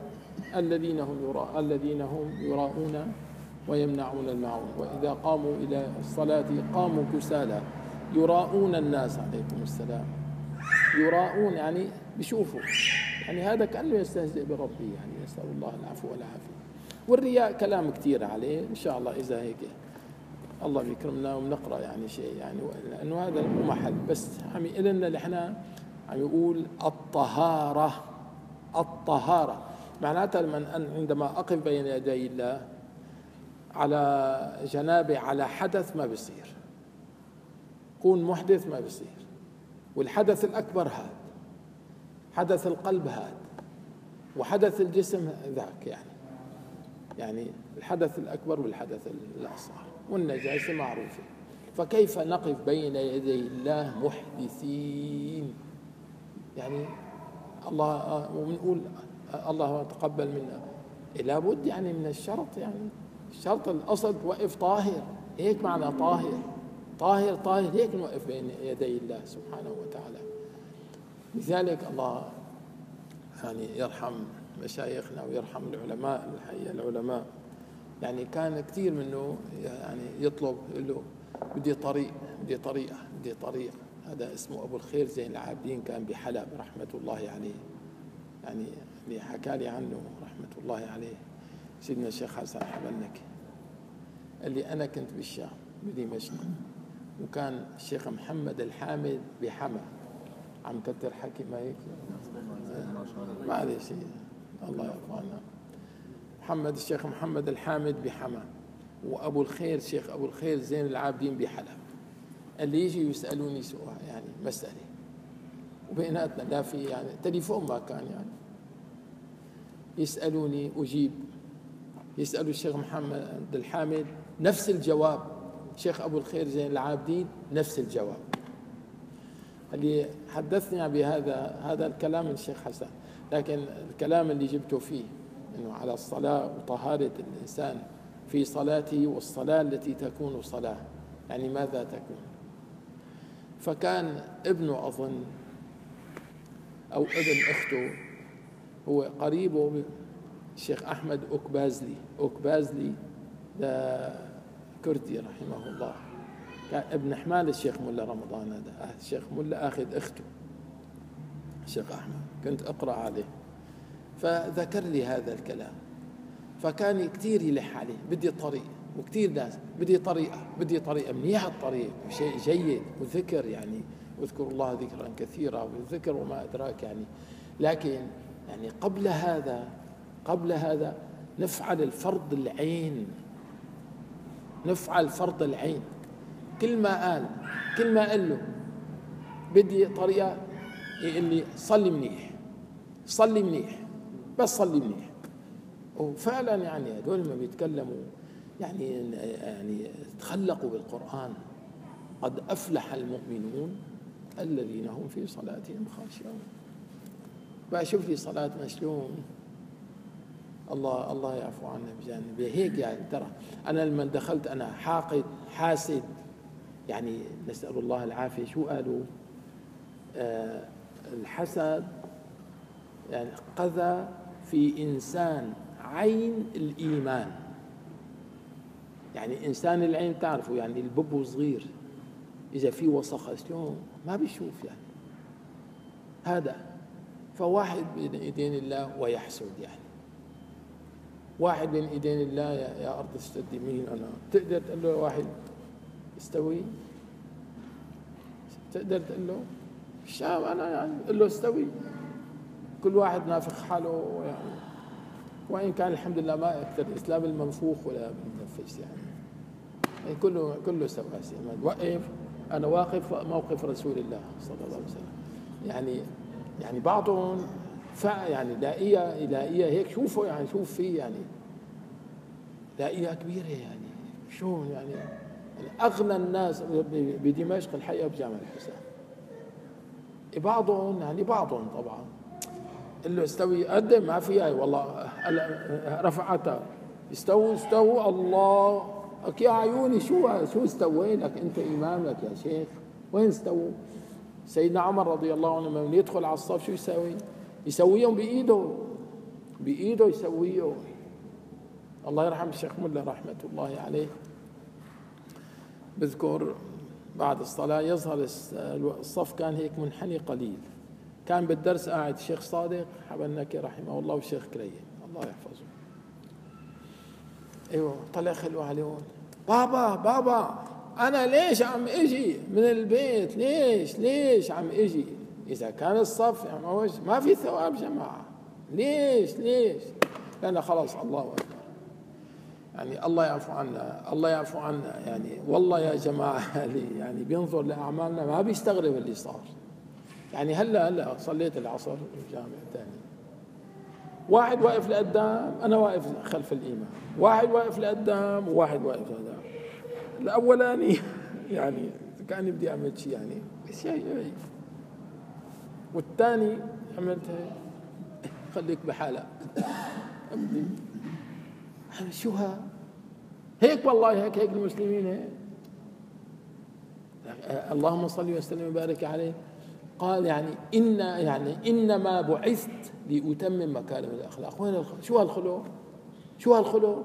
الذين هم يراء الذين هم يراءون ويمنعون الماعون وإذا قاموا إلى الصلاة قاموا كسالى يراءون الناس. عليكم السلام. يراءون يعني بيشوفوا، يعني هذا كأنه يستهزئ بربه، يعني يسأل الله العفو والعافية. والرياء كلام كثير عليه، إن شاء الله إذا هيك الله بيكرمنا وبنقرأ يعني شيء، يعني لأنه هذا مو محل، بس عم يقلنا اللي احنا عم يقول الطهارة. الطهارة معناتها لمن عندما أقف بين يدي الله على جنابه على حدث ما بيصير، كون محدث ما بيصير. والحدث الأكبر هذا، حدث القلب هذا، وحدث الجسم ذاك، يعني يعني الحدث الأكبر والحدث الأصغر والنجاسة معروفة. فكيف نقف بين يدي الله محدثين؟ يعني الله ونقول الله تقبل منا، لابد يعني من الشرط، يعني الشرط الأصل توقف طاهر، هيك معنى طاهر طاهر طاهر، هيك نوقف بين يدي الله سبحانه وتعالى. لذلك الله يعني يرحم مشايخنا ويرحم العلماء، الحقيقة العلماء يعني كان كثير منه يعني يطلب له بدي طريق بدي طريقة بدي طريق. هذا اسمه أبو الخير زين العابدين، كان بحلب رحمة الله عليه، يعني اللي حكى لي عنه رحمة الله عليه سيدنا الشيخ حسن حبلنك. قال لي أنا كنت بالشام بدمشق، وكان الشيخ محمد الحامد بحما، عم كتر حكي ما هيك معلش الله يرضى. محمد الشيخ محمد الحامد بحما، وأبو الخير الشيخ أبو الخير زين العابدين بحلب. اللي يجي يسألوني سؤال يعني مسألة، وبيناتنا لا في يعني تليفون ما كان، يعني يسألوني أجيب، يسألوا الشيخ محمد الحامد نفس الجواب، الشيخ أبو الخير زين العابدين نفس الجواب. اللي حدثني بهذا هذا الكلام من الشيخ حسن، لكن الكلام اللي جبته فيه إنه على الصلاة وطهارة الإنسان في صلاته، والصلاة التي تكون صلاة يعني ماذا تكون. فكان ابنه أظن أو ابن أخته هو قريبه الشيخ أحمد أكبازلي. أكبازلي ده كردي رحمه الله، كان ابن حمال الشيخ ملا رمضان، هذا الشيخ ملا أخذ أخته الشيخ أحمد، كنت أقرأ عليه فذكر لي هذا الكلام. فكان كثير يلح عليه بدي طريق، وكثير ناس بدي طريقة بدي طريقة منيح الطريق وشيء جيد وذكر، يعني واذكر الله ذكرا كثيرا والذكر وما أدراك، يعني لكن يعني قبل هذا قبل هذا نفعل الفرض العين، نفعل فرض العين. كل ما قال كل ما قال له بدي طريقة يقول لي صلي منيح صلي منيح بس صلي منيح. وفعلا يعني هذول ما بيتكلموا يعني يعني تخلقوا بالقرآن. قد أفلح المؤمنون الذين هم في صلاتهم خاشعون. بقى شوف لي صلاة مشلون، الله الله يعفو عنا بجانب هيك. يعني ترى أنا لما دخلت أنا حاقد حاسد، يعني نسأل الله العافية. شو قالوا؟ آه الحسد يعني قذى في إنسان عين الإيمان. يعني إنسان العين تعرفوا يعني البب صغير إذا في وسخة شلون ما بيشوف، يعني هذا. فواحد بين إيدين الله ويحسد، يعني واحد بين إيدين الله يا, يا أرض استدي مين أنا. تقدر تقول له واحد استوي؟ تقدر تقول له الشام أنا يعني قل له استوي؟ كل واحد نافخ حاله، يعني وإن كان الحمد لله ما أكثر الإسلام المنفوخ ولا بننفس، يعني, يعني كله كله سواسية. وقف أنا واقف موقف رسول الله صلى الله عليه وسلم. يعني يعني بعضهم فا يعني لاقيه لاقيه هيك شوفوا، يعني شوف فيه يعني لاقيه كبيره، يعني شو يعني, يعني اغنى الناس بدمشق الحقيقه بجامع الحسين. بعضهم يعني بعضهم طبعا قال له استوي قدم ما فيها والله رفعتها استووا استووا الله يا عيوني. شو شو استوي لك انت امامك يا شيخ؟ وين استووا؟ سيدنا عمر رضي الله عنه من يدخل على الصف شو يسوي؟ يسويهم بإيده بإيده يسويه. الله يرحم الشيخ ملا رحمة الله عليه، بذكر بعد الصلاة يظهر الصف كان هيك منحني قليل، كان بالدرس قاعد الشيخ صادق حبنكي رحمه الله والشيخ كريم الله يحفظه. ايوه طلع خلوا عليهم، بابا بابا انا ليش عم اجي من البيت، ليش ليش عم اجي؟ اذا كان الصف يعني ما في ثواب جماعة، ليش ليش؟ لأن خلاص الله أكبر، يعني الله يعفو عنا، الله يعفو عنا. يعني والله يا جماعة يعني بينظر لأعمالنا ما بيستغرب اللي صار. يعني هلا هلا صليت العصر في الجامع الثاني، واحد واقف لقدام أنا واقف خلف الإمام، واحد واقف لقدام وواحد واقف لقدام. الأولاني يعني كأني بدي أعمل شيء يعني شيء، والثاني عملت خليك بحالك أبدي شو ها هيك والله هيك هيك المسلمين هيك. اللهم صل وسلم وبارك عليه. قال يعني إن يعني إنما بعثت لأتمم مكارم الأخلاق. وين الخلق؟ شو هالخلق؟ شو هالخلق؟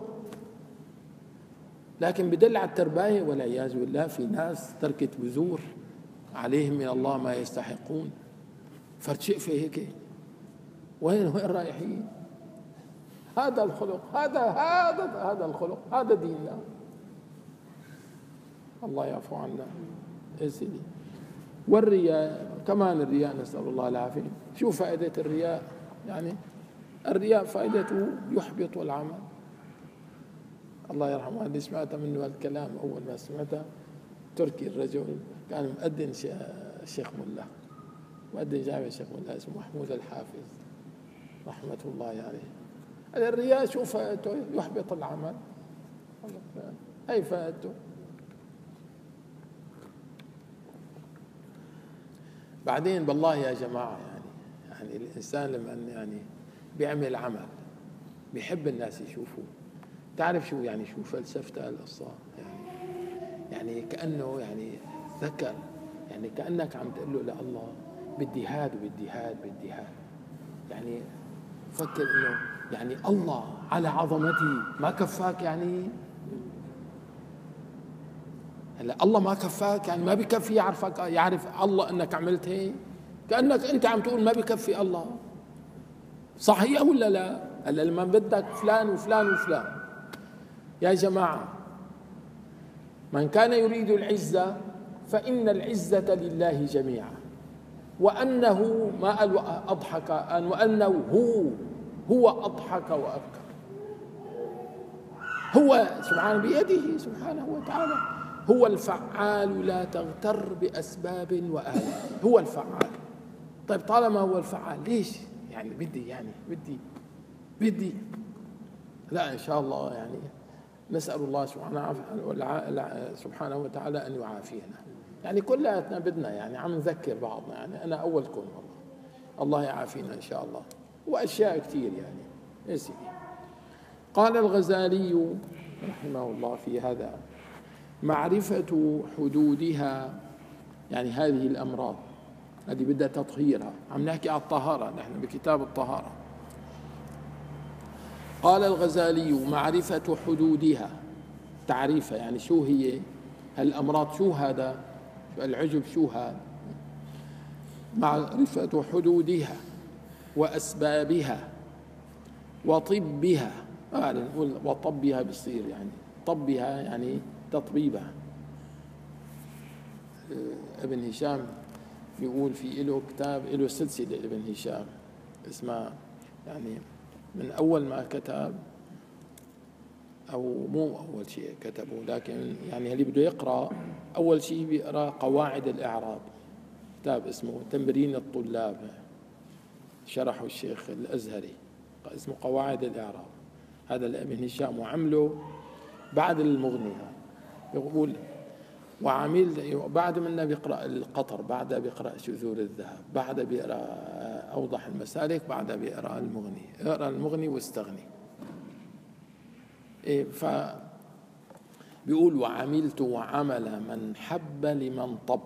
لكن بدل على الترباية والعياذ بالله. في ناس تركت بذور عليهم من الله ما يستحقون، فرد شيء في هيك. وين وين رايحين؟ هذا الخلق، هذا هذا هذا الخلق، هذا ديننا. الله يعفو عنا يا سيدي. والرياء كمان، الرياء نسأل الله العافية. شو فائدة الرياء؟ يعني الرياء فائدته يحبط العمل. الله يرحمه اللي سمعت منه هالكلام أول ما سمعته، تركي الرجل كان مؤذن الشيخ ملا، مؤذن جامع الشيخ ملا اسمه محمود الحافظ رحمة الله عليه. الرياء شو فائدته؟ يحبط العمل. أي فائدته؟ بعدين بالله يا جماعة يعني يعني الإنسان لما يعني بيعمل عمل بيحب الناس يشوفوه. تعرف شو يعني شو فلسفة القصة؟ يعني يعني كأنه يعني ذكر، يعني كأنك عم تقول له لله بدي هاد وبدي هاد بدي هاد. يعني فكر إنه يعني الله على عظمتي ما كفاك، يعني هلا الله ما كفاك، يعني ما بكفي يعرفك، يعرف الله انك عملت هيك. كأنك انت عم تقول ما بكفي الله. صحيح ولا لا؟ هلا لما بدك فلان وفلان وفلان. يا جماعة من كان يريد العزة فإن العزة لله جميعا، وأنه ما قال أضحك أن وأنه هو هو أضحك وأبكى. هو سبحانه بيده سبحانه وتعالى، هو الفعال لا تغتر بأسباب وآلام. هو الفعال. طيب طالما هو الفعال ليش يعني بدي يعني بدي بدي لا إن شاء الله يعني نسأل الله سبحانه وتعالى أن يعافينا. يعني كلنا بدنا يعني عم نذكر بعضنا، يعني أنا أولكم والله. الله يعافينا إن شاء الله. وأشياء كثير يعني يا سيدي. قال الغزالي رحمه الله في هذا: معرفة حدودها، يعني هذه الأمراض هذه بدها تطهيرها. عم نحكي على الطهارة نحن بكتاب الطهارة. قال الغزالي: معرفة حدودها، تعريفها يعني شو هي هالأمراض، شو هذا العجب، شو هذا. معرفة حدودها وأسبابها وطبها. آه نقول وطبها بصير يعني طبها يعني تطبيبها. ابن هشام يقول في له كتاب، له سلسلة ابن هشام اسمها يعني من أول ما كتب، أو مو أول شيء كتبه، لكن يعني اللي بده يقرأ أول شيء بيقرأ قواعد الإعراب. كتاب اسمه تمرين الطلاب، شرحه الشيخ الأزهري، اسمه قواعد الإعراب. هذا لابن هشام وعمله بعد المغني. يقول وعميل بعد منا بيقرأ القطر، بعدها بيقرأ شذور الذهب، بعدها بيقرأ أوضح المسالك، بعدها بيقرأ المغني. اقرأ المغني واستغني. إيه ف بيقول وعملت وعمل من حب لمن طب،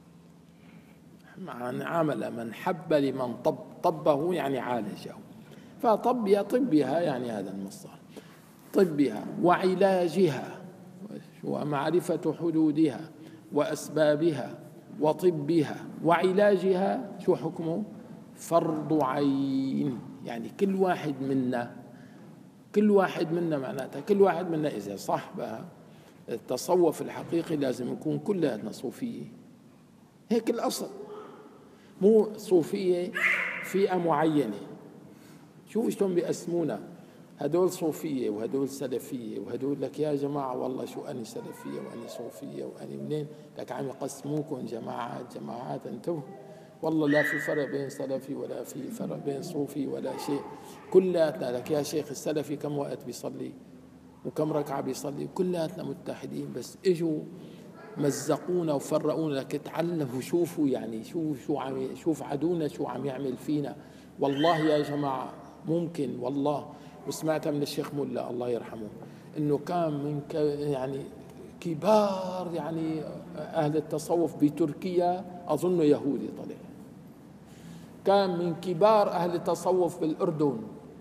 عمل من حب لمن طب، طبه يعني عالجه. فطب طبها يعني هذا المصدر، طبها وعلاجها ومعرفة حدودها وأسبابها وطبها وعلاجها. شو حكمه؟ فرض عين. يعني كل واحد منا كل واحد منا معناتها كل واحد منا إذا صاحبها التصوف الحقيقي لازم يكون كلنا صوفية. هيك الأصل، مو صوفية فئة معينة. شو شلون بيقسمونا؟ هدول صوفية وهدول سلفية، وهدول لك يا جماعة والله شو أني سلفية وأني صوفية وأني منين، لك عم يقسموكم جماعات جماعات. انتبهوا والله لا في فرق بين سلفي ولا في فرق بين صوفي ولا شيء، كلاتنا. لك يا شيخ السلفي كم وقت بيصلي وكم ركعة بيصلي؟ كلاتنا متحدين، بس اجوا مزقونا وفرقونا. لك تعلموا شوفوا يعني شو شو عم شوف عدونا شو عم يعمل فينا. والله يا جماعة ممكن والله، وسمعتها من الشيخ ملا الله يرحمه انه كان من يعني كبار يعني اهل التصوف بتركيا، اظنه يهودي طلع، كان من كبار اهل التصوف بالاردن،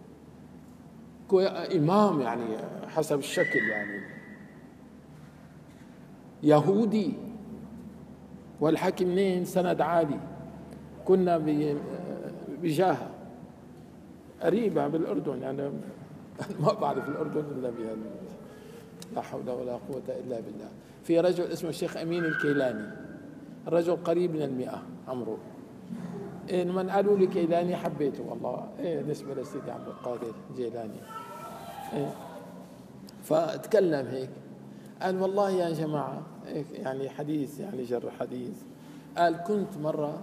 امام يعني حسب الشكل يعني يهودي، والحكي منين؟ سند عالي. كنا بجاهة قريبة بالأردن، يعني ما بعرف الأردن إلا بها، لا حول ولا قوة إلا بالله. في رجل اسمه الشيخ أمين الكيلاني، الرجل قريب من المئة عمره. إيه من قالوا لي كيلاني حبيته والله، إيه نسبة لسيدي عبد القادر جيلاني. إيه فاتكلم هيك قال والله يا جماعة يعني حديث يعني جر حديث. قال كنت مرة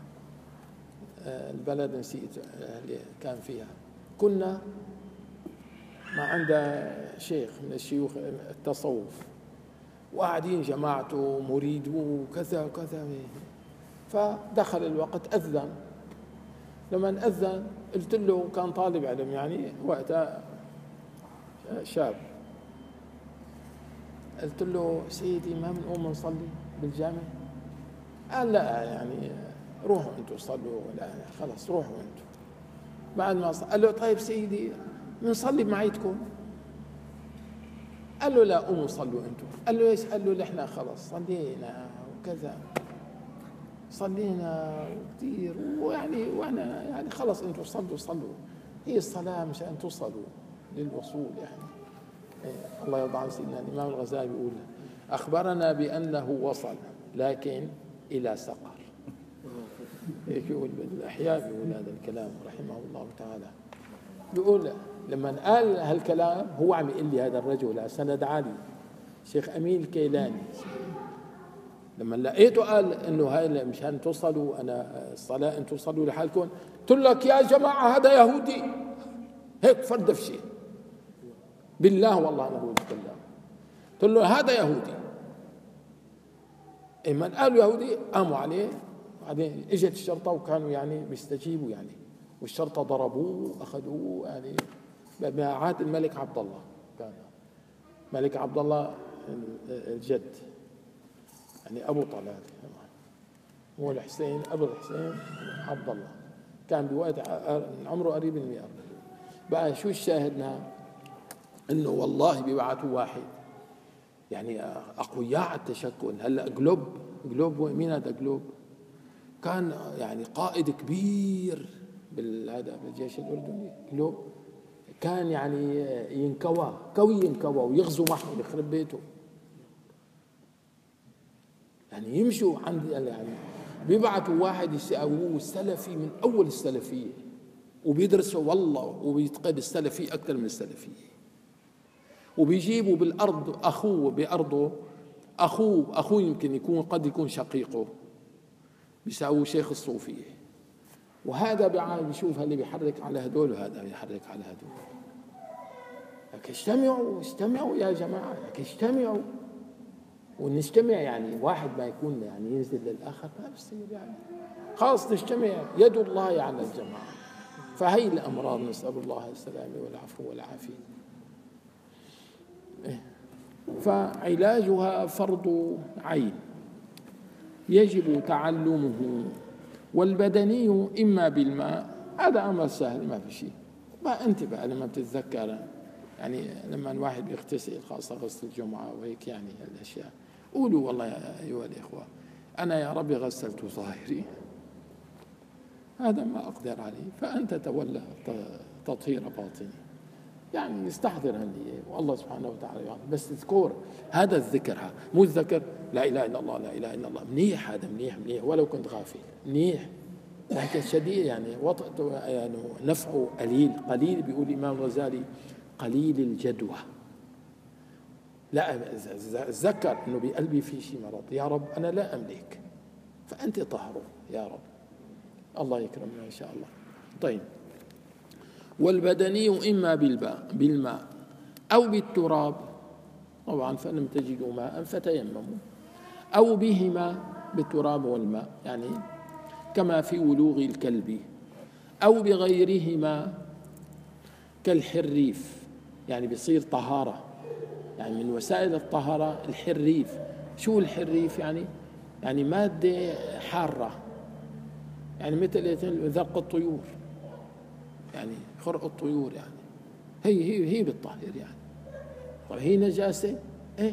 البلد نسيت اللي كان فيها، كنا ما عنده شيخ من الشيوخ التصوف وقاعدين جماعته مريدوه وكذا وكذا. فدخل الوقت أذن، لما أذن قلت له كان طالب علم يعني وقتها شاب، قلت له سيدي ما بنقوم نصلي بالجامع؟ قال لا يعني روحوا انتم صلوا ولا خلص روحوا انتم. بعد ما صلي قال له طيب سيدي بنصلي معيتكم؟ قال له لا قوموا صلوا انتم. قال له ايش؟ قال له نحن خلص صلينا وكذا، صلينا كثير ويعني وانا يعني خلص انتم صلوا صلوا، هي الصلاة مشان توصلوا للوصول يعني. إيه الله يرضى عن سيدنا الإمام الغزالي بيقول أخبرنا بأنه وصل لكن إلى سقر. هيك يقول بالأحياء بيقول هذا الكلام رحمه الله تعالى. بيقول لما قال هالكلام هو عم يقول لي هذا الرجل سند عالي شيخ أمين الكيلاني، لما لقيته قال انه هاي مشان توصلوا انا الصلاه ان توصلوا لحالكم، قلت لك يا جماعه هذا يهودي، هيك فردف شيء بالله والله انا بقول بالله، قلت له هذا يهودي. من قالوا يهودي قاموا عليه، بعدين اجت الشرطه وكانوا يعني بيستجيبوا يعني، والشرطه ضربوه اخذوه يعني بعهد الملك عبد الله، كان ملك عبد الله الجد يعني أبو طلال هو الحسين أبو الحسين عبد الله، كان بوقت عمره قريب من المئة. بقى شو الشاهدنا؟ إنه والله بيبعثوا واحد يعني أقوياء على التشكل. هلا جلوب جلوب مين هذا جلوب؟ كان يعني قائد كبير بالهذا بالجيش الأردني. جلوب كان يعني ينكوى كوي ينكوى ويغزو محمد يخرب بيته، يعني يمشوا عند يعني بيبعتوا واحد يساووه سلفي من أول السلفية، وبيدرسوا والله وبيتقد السلفي أكثر من السلفية، وبيجيبوا بالأرض أخوه بأرضه أخوه أخوه يمكن يكون قد يكون شقيقه بيساووه شيخ الصوفية، وهذا بيشوف اللي بيحرك على هدول وهذا بيحرك على هدول. لكن اجتمعوا اجتمعوا يا جماعة، لكن اجتمعوا ونجتمع يعني واحد ما يكون يعني ينزل للآخر ما بصير يعني، خلاص نجتمع يد الله على الجماعة. فهي الأمراض نسأل الله السلامة والعفو والعافية. فعلاجها فرض عين يجب تعلمه، والبدني إما بالماء، هذا أمر سهل ما في شيء، ما أنت بقى لما بتتذكر، يعني لما الواحد بيغتسل خاصة غسل الجمعة وهيك يعني الأشياء، قولوا والله يا أيها الإخوة أنا يا ربي غسلت ظاهري، هذا ما أقدر عليه، فأنت تولى تطهير باطني. يعني يستحضر هالنية والله سبحانه وتعالى يعني، بس تذكر هذا الذكر، مو الذكر لا إله إلا الله لا إله إلا الله، منيح هذا، منيح منيح ولو كنت غافل منيح، لكن شديد يعني وطئته يعني نفعه قليل قليل. بيقول الإمام الغزالي قليل الجدوى. لا اتذكر انه بقلبي في شيء مرض، يا رب انا لا املك، فانت طهره يا رب. الله يكرمنا ان شاء الله. طيب، والبدني اما بالماء بالماء او بالتراب، طبعا فلم تجدوا ماء فتيمموا، او بهما بالتراب والماء، يعني كما في ولوغ الكلب، او بغيرهما كالحريف، يعني بيصير طهارة، يعني من وسائل الطهارة الحريف. شو الحريف يعني؟ يعني مادة حارة، يعني مثل ذق الطيور، يعني خرق الطيور، يعني هي هي هي بالطاهر يعني. طيب هي نجاسة؟ ايه،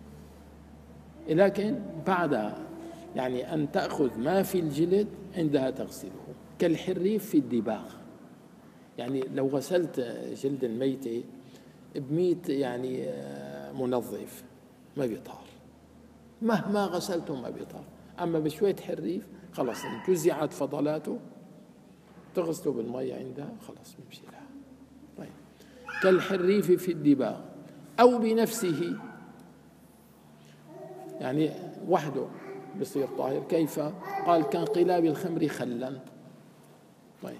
لكن بعد يعني أن تأخذ ما في الجلد عندها تغسله، كالحريف في الدباغ. يعني لو غسلت جلد الميتة بميت يعني منظف ما بيطهر، مهما غسلته ما بيطهر. أما بشوية حريف خلاص انتزعت فضلاته، تغسله بالمية عندها خلاص بيمشي لها. طيب، كالحريف في الدباغ أو بنفسه، يعني وحده بصير طاهر. كيف؟ قال كانقلاب الخمر خلا. طيب،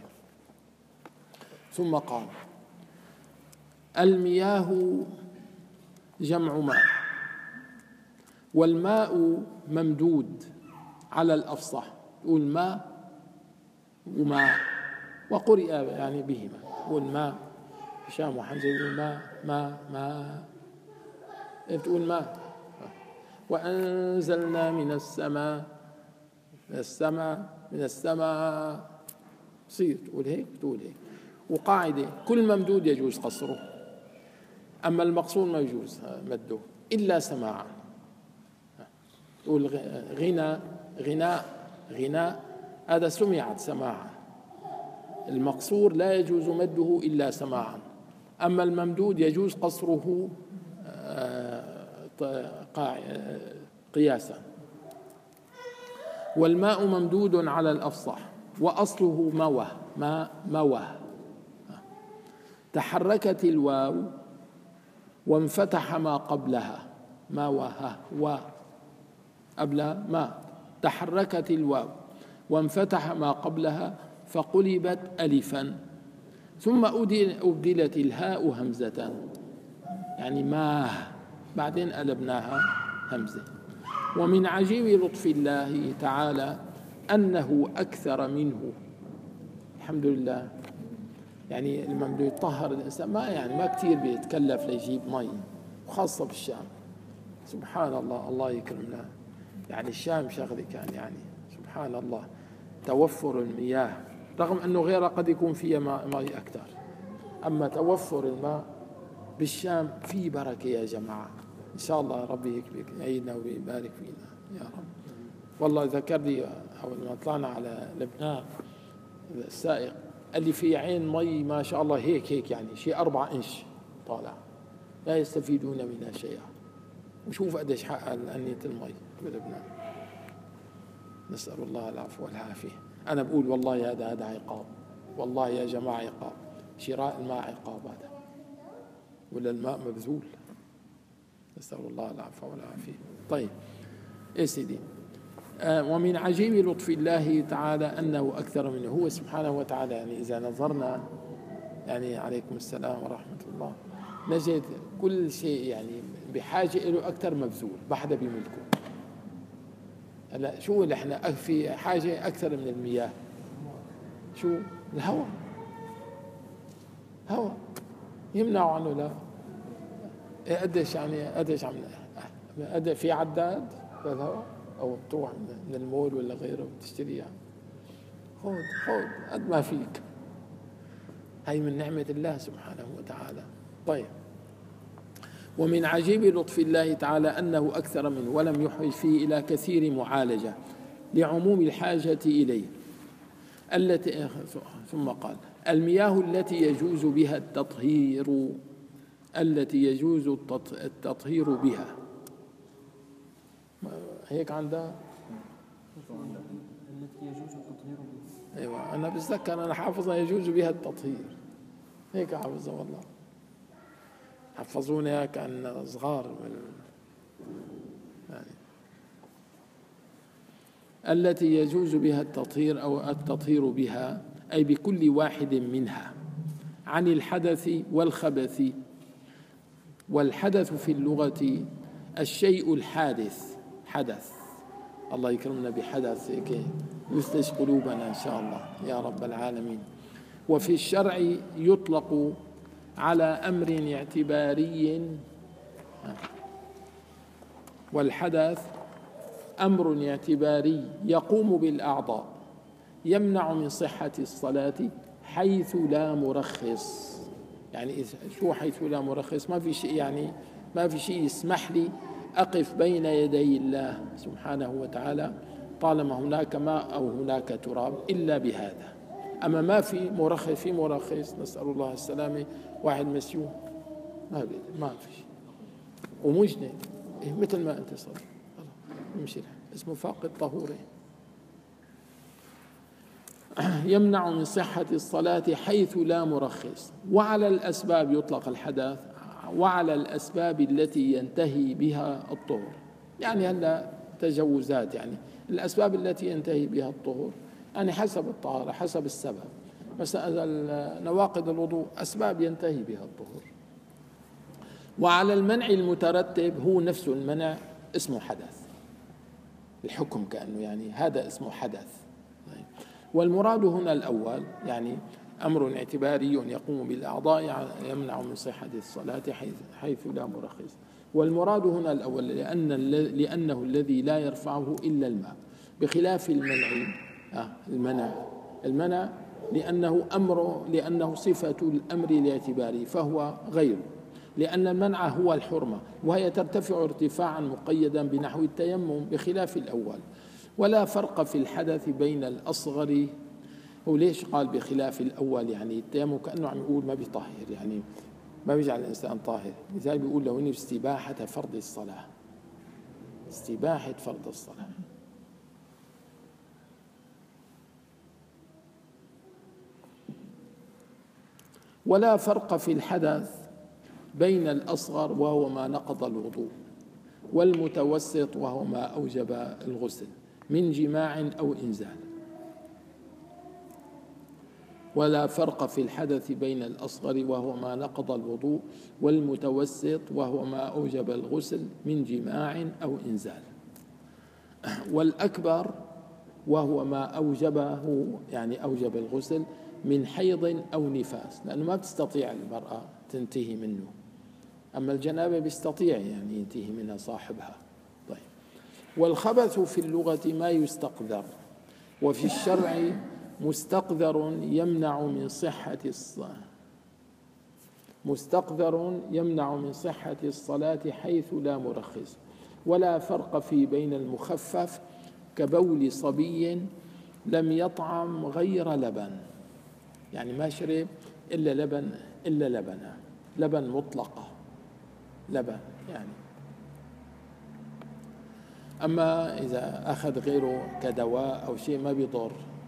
ثم قال المياه جمع ماء، والماء ممدود على الأفصح، يقول ماء وماء، وقرئ يعني بهما، يقول ماء، هشام وحمزة يقول ماء ماء ماء، تقول ماء. وأنزلنا من السماء، من السماء من السماء، صير تقول هيك تقول هيك. وقاعدة كل ممدود يجوز قصره، أما المقصور ما يجوز مده إلا سماعا. تقول غنى غناء غناء هذا سمعت سماعا، المقصور لا يجوز مده إلا سماعا، أما الممدود يجوز قصره قياسا. والماء ممدود على الأفصح، وأصله موه، ما موه. تحركت الواو وانفتح ما قبلها، ما وها و قبل ما، تحركت الواو وانفتح ما قبلها فقلبت ألفا، ثم أبدلت الهاء همزة، يعني ما، بعدين قلبناها همزة. ومن عجيب لطف الله تعالى أنه أكثر منه. الحمد لله، يعني لما بده يطهر الإنسان ما يعني ما كتير بيتكلف ليجيب مي، وخاصة بالشام. سبحان الله، الله يكرمنا. يعني الشام شغلة كان يعني سبحان الله، توفر المياه، رغم أنه غيرها قد يكون فيها ماء أكثر، أما توفر الماء بالشام في بركة يا جماعة. إن شاء الله ربي يعيدنا ويبارك فينا يا رب. والله ذكرني أول ما طلعنا على لبنان السائق قال لي في عين مي ما شاء الله هيك هيك، يعني شيء أربعة إنش طالع، لا يستفيدون منها شيئا. وشوف قديش حق أنية المي بلبنان. نسأل الله العفو والعافية. أنا بقول والله هذا هذا عقاب، والله يا جماعة عقاب، شراء الماء عقاب هذا، ولا الماء مبذول. نسأل الله العفو والعافية. طيب إيه سيدي، آه ومن عجيب لطف الله تعالى أنه أكثر منه، هو سبحانه وتعالى. يعني إذا نظرنا، يعني عليكم السلام ورحمة الله، نجد كل شيء يعني بحاجة له أكثر مبذول، بحدا بيملكه. هلا شو اللي احنا في حاجة أكثر من المياه؟ شو؟ الهواء. هواء يمنعوا عنه لا؟ إيه قديش يعني قديش عم قد في عداد للهواء، أو بتروح من المول ولا غيره بتشتريها، خذ خذ قد ما فيك. هي من نعمة الله سبحانه وتعالى. طيب، ومن عجيب لطف الله تعالى أنه أكثر منه ولم يحوج فيه إلى كثير معالجة لعموم الحاجة إليه التي. ثم قال: المياه التي يجوز بها التطهير التي يجوز التطهير بها. هيك عندها التي يجوز التطهير بها. أيوة، أنا بتذكر أنا حافظها يجوز بها التطهير، هيك حافظها والله، حفظوني كأن صغار يعني. التي يجوز بها التطهير أو التطهير بها، أي بكل واحد منها، عن الحدث والخبث. والحدث في اللغة الشيء الحادث، حدث، الله يكرمنا بحدث هيك يثلج قلوبنا إن شاء الله يا رب العالمين. وفي الشرع يطلق على أمر اعتباري، والحدث أمر اعتباري يقوم بالأعضاء يمنع من صحة الصلاة حيث لا مرخص. يعني شو حيث لا مرخص؟ ما في شيء، يعني ما في شيء يسمح لي أقف بين يدي الله سبحانه وتعالى طالما هناك ماء أو هناك تراب إلا بهذا. أما ما في مرخص، في مرخص نسأل الله السلامة، واحد مسيوم ما ما في شيء ومجنن إيه مثل ما أنت صار يمشي اسمه فاقد طهورين. يمنع من صحة الصلاة حيث لا مرخص. وعلى الأسباب يطلق الحدث، وعلى الأسباب التي ينتهي بها الطهور. يعني هلا تجوزات، يعني الأسباب التي ينتهي بها الطهور يعني حسب الطهارة، حسب السبب. مثلا نواقض الوضوء أسباب ينتهي بها الطهور. وعلى المنع المترتب، هو نفسه المنع اسمه حدث، الحكم كأنه يعني هذا اسمه حدث. والمراد هنا الأول يعني أمر اعتباري يقوم بالأعضاء يمنع من صحة الصلاة حيث لا مرخص. والمراد هنا الأول لأن لأنه الذي لا يرفعه إلا الماء، بخلاف المنع. آه المنع المنع لأنه أمر، لأنه صفة الأمر الاعتباري فهو غيره، لأن المنع هو الحرمة وهي ترتفع ارتفاعا مقيدا بنحو التيمم بخلاف الأول. ولا فرق في الحدث بين الأصغر. هو ليش قال بخلاف الأول؟ يعني التيمم كأنه عم يقول ما بيطهر، يعني ما بيجعل الإنسان طاهر. لذلك بيقول له إنه استباحة فرض الصلاة، استباحة فرض الصلاة. ولا فرق في الحدث بين الأصغر وهو ما نقض الوضوء، والمتوسط وهو ما أوجب الغسل من جماع أو إنزال. ولا فرق في الحدث بين الأصغر وهو ما نقض الوضوء، والمتوسط وهو ما أوجب الغسل من جماع أو إنزال. والأكبر وهو ما أوجبه، يعني أوجب الغسل من حيض أو نفاس، لأنه ما بتستطيع المرأة تنتهي منه. أما الجنابة بيستطيع يعني ينتهي منها صاحبها. طيب. والخبث في اللغة ما يستقذر، وفي الشرع مستقذر يمنع من صحة الصلاة مستقذر يمنع من صحة الصلاة حيث لا مرخص. ولا فرق في بين المخفف كبول صبي لم يطعم غير لبن، يعني ما شرب إلا لبن، إلا لبنه، لبن مطلقة، لبن يعني. أما إذا أخذ غيره كدواء أو شيء ما بيضر.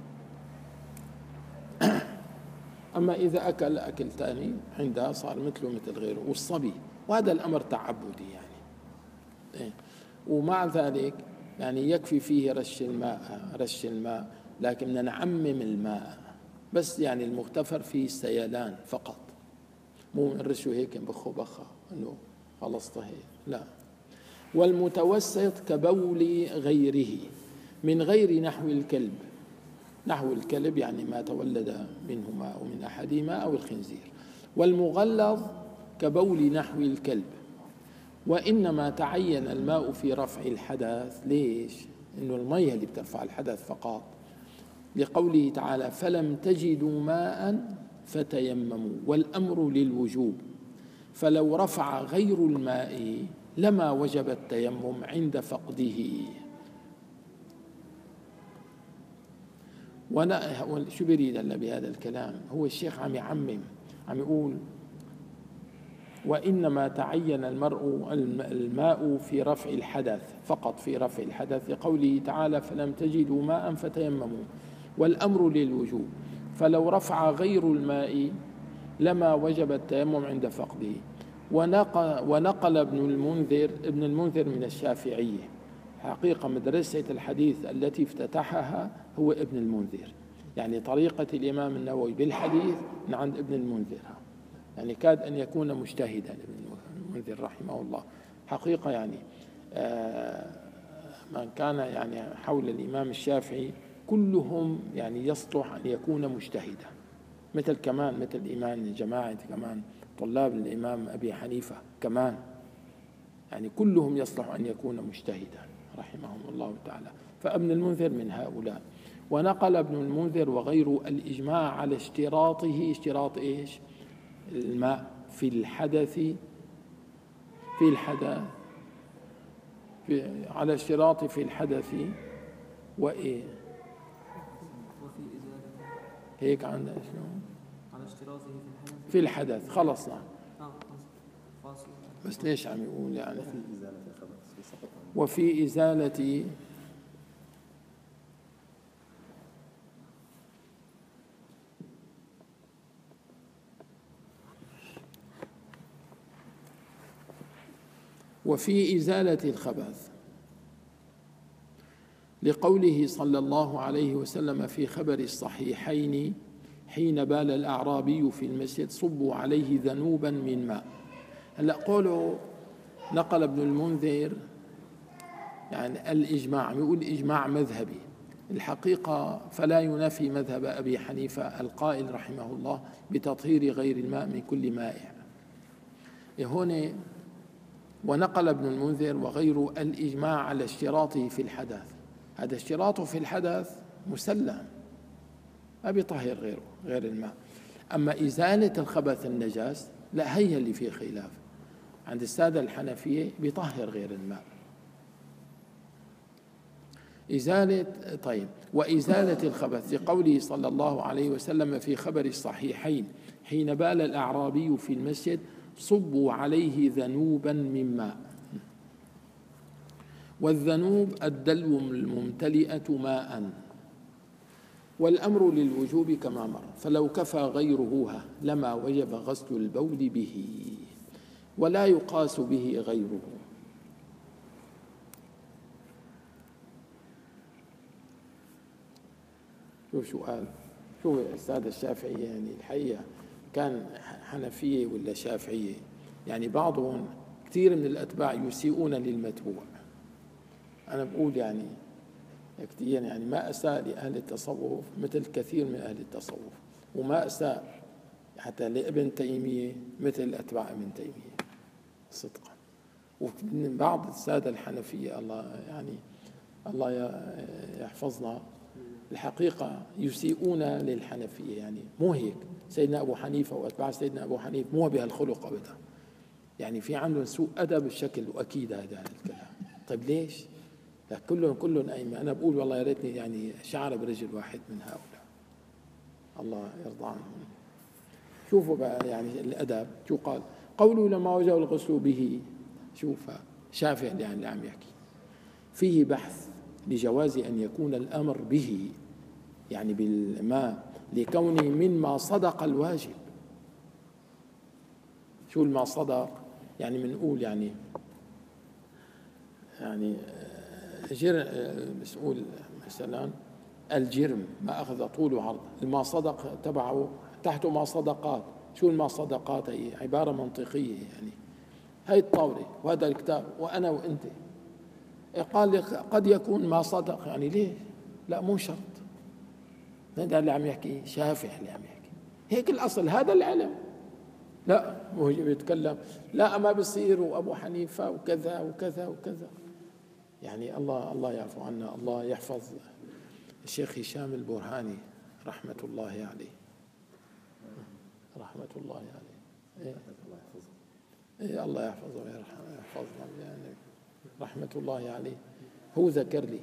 أما إذا أكل أكل ثاني عندها صار مثله مثل غيره. والصبي، وهذا الأمر تعبدي يعني إيه. ومع ذلك يعني يكفي فيه رش الماء، رش الماء، لكن بدنا نعمم الماء بس، يعني المغتفر فيه سيلان فقط، مو نرشه هيك بخه بخه انه خلص طهي، لا. والمتوسط كبول غيره من غير نحو الكلب، نحو الكلب يعني ما تولد منهما أو من أحدهما أو الخنزير. والمغلظ كبول نحو الكلب. وإنما تعين الماء في رفع الحدث. ليش؟ إنه المية اللي بترفع الحدث فقط، لقوله تعالى: فلم تجدوا ماء فتيمموا، والأمر للوجوب، فلو رفع غير الماء لما وجب التيمم عند فقده. وانا شو بريد هلا بهذا الكلام؟ هو الشيخ عم يعمم، عم يقول وإنما تعين المرء الماء في رفع الحدث، فقط في رفع الحدث، لقوله تعالى فلم تجدوا ماء فتيمموا، والأمر للوجوب، فلو رفع غير الماء لما وجب التيمم عند فقده. ونقل, ونقل ابن المنذر ابن المنذر من الشافعية، حقيقة مدرسة الحديث التي افتتحها هو ابن المنذر، يعني طريقة الإمام النووي بالحديث من عند ابن المنذر، يعني كاد أن يكون مجتهدا ابن المنذر رحمه الله حقيقة. يعني من كان يعني حول الإمام الشافعي كلهم يعني يصلح أن يكون مجتهدا، مثل كمان مثل إمام جماعة كمان طلاب الإمام أبي حنيفة كمان، يعني كلهم يصلح أن يكون مجتهدا رحمهم الله تعالى، فابن المنذر من هؤلاء. ونقل ابن المنذر وغيره الإجماع على اشتراطه، اشتراط إيش؟ الماء في الحدث، في الحدث في على اشتراط في الحدث وإيه وفي إزالة، هيك عندنا شنو؟ على اشتراطه في الحدث في الحدث خلصنا. اه فاصل. بس ليش عم يقول يعني وفي إزالة الخبث سقط عنه. وفي إزالة وفي إزالة الخبث، لقوله صلى الله عليه وسلم في خبر الصحيحين حين بال الأعرابي في المسجد صبوا عليه ذنوبا من ماء. هلا قولوا نقل ابن المنذر يعني الإجماع، يقول إجماع مذهبي، الحقيقة فلا ينافي مذهب أبي حنيفة القائل رحمه الله بتطهير غير الماء من كل مائع. هون ونقل ابن المنذر وغيره الإجماع على اشتراطه في الحدث، هذا اشتراطه في الحدث مسلم، ما بيطهر غيره غير الماء. أما إزالة الخبث النجاس لا، هي اللي فيه خلاف عند السادة الحنفية، بيطهر غير الماء. إزالة طيب وإزالة الخبث لقوله صلى الله عليه وسلم في خبر الصحيحين حين بال الأعرابي في المسجد صبوا عليه ذنوبا من ماء. والذنوب الدلو الممتلئة ماء، والأمر للوجوب كما مر، فلو كفى غيره لما وجب غسل البول به، ولا يقاس به غيره. شوف شو قال، شو السادة الشافعية يعني الحقيقة كان حنفية ولا شافعية، يعني بعضهم كثير من الأتباع يسيئون للمتبوع. أنا بقول يعني كثير يعني ما أساء لأهل التصوف مثل كثير من أهل التصوف، وما أساء حتى لابن تيمية مثل أتباع ابن تيمية صدقا. ومن بعض السادة الحنفية الله يعني الله يحفظنا الحقيقة يسيئون للحنفية، يعني مو هيك سيدنا أبو حنيفة وأتباع سيدنا أبو حنيفة مو بهالخلق أبدا، يعني في عندهم سوء أدب الشكل، وأكيد هذا الكلام. طيب ليش؟ كلهم كلهم أئمة. أنا بقول والله يا ريتني يعني شعر برجل واحد من هؤلاء، الله يرضى عنهم. شوفوا بقى يعني الأدب شو قال، قوله لما وجب الغسل به، شوف شافع يعني اللي عم يحكي فيه بحث لجواز أن يكون الأمر به يعني بالماء لكونه مما صدق الواجب. شو الما صدق؟ يعني بنقول يعني يعني جر مسؤول مثلا الجرم ما أخذ طول وعرض، الما صدق تبعه تحته ما صدقات. شو الما صدقات؟ هي عبارة منطقية، يعني هاي الطاولة وهذا الكتاب وأنا وأنت، قال قد يكون ما صدق، يعني ليه؟ لا مو شرط. هذا اللي عم يحكي شافع اللي عم يحكي هيك الأصل، هذا العلم. لا هو بيتكلم لا ما بيصير وأبو حنيفة وكذا وكذا وكذا، يعني الله الله يعفو عنا، الله يحفظ الشيخ هشام البرهاني رحمة الله عليه. رحمة الله عليه. إيه؟ الله يحفظه. إيه الله يحفظه ويحفظنا يعني رحمة الله عليه. هو ذكر لي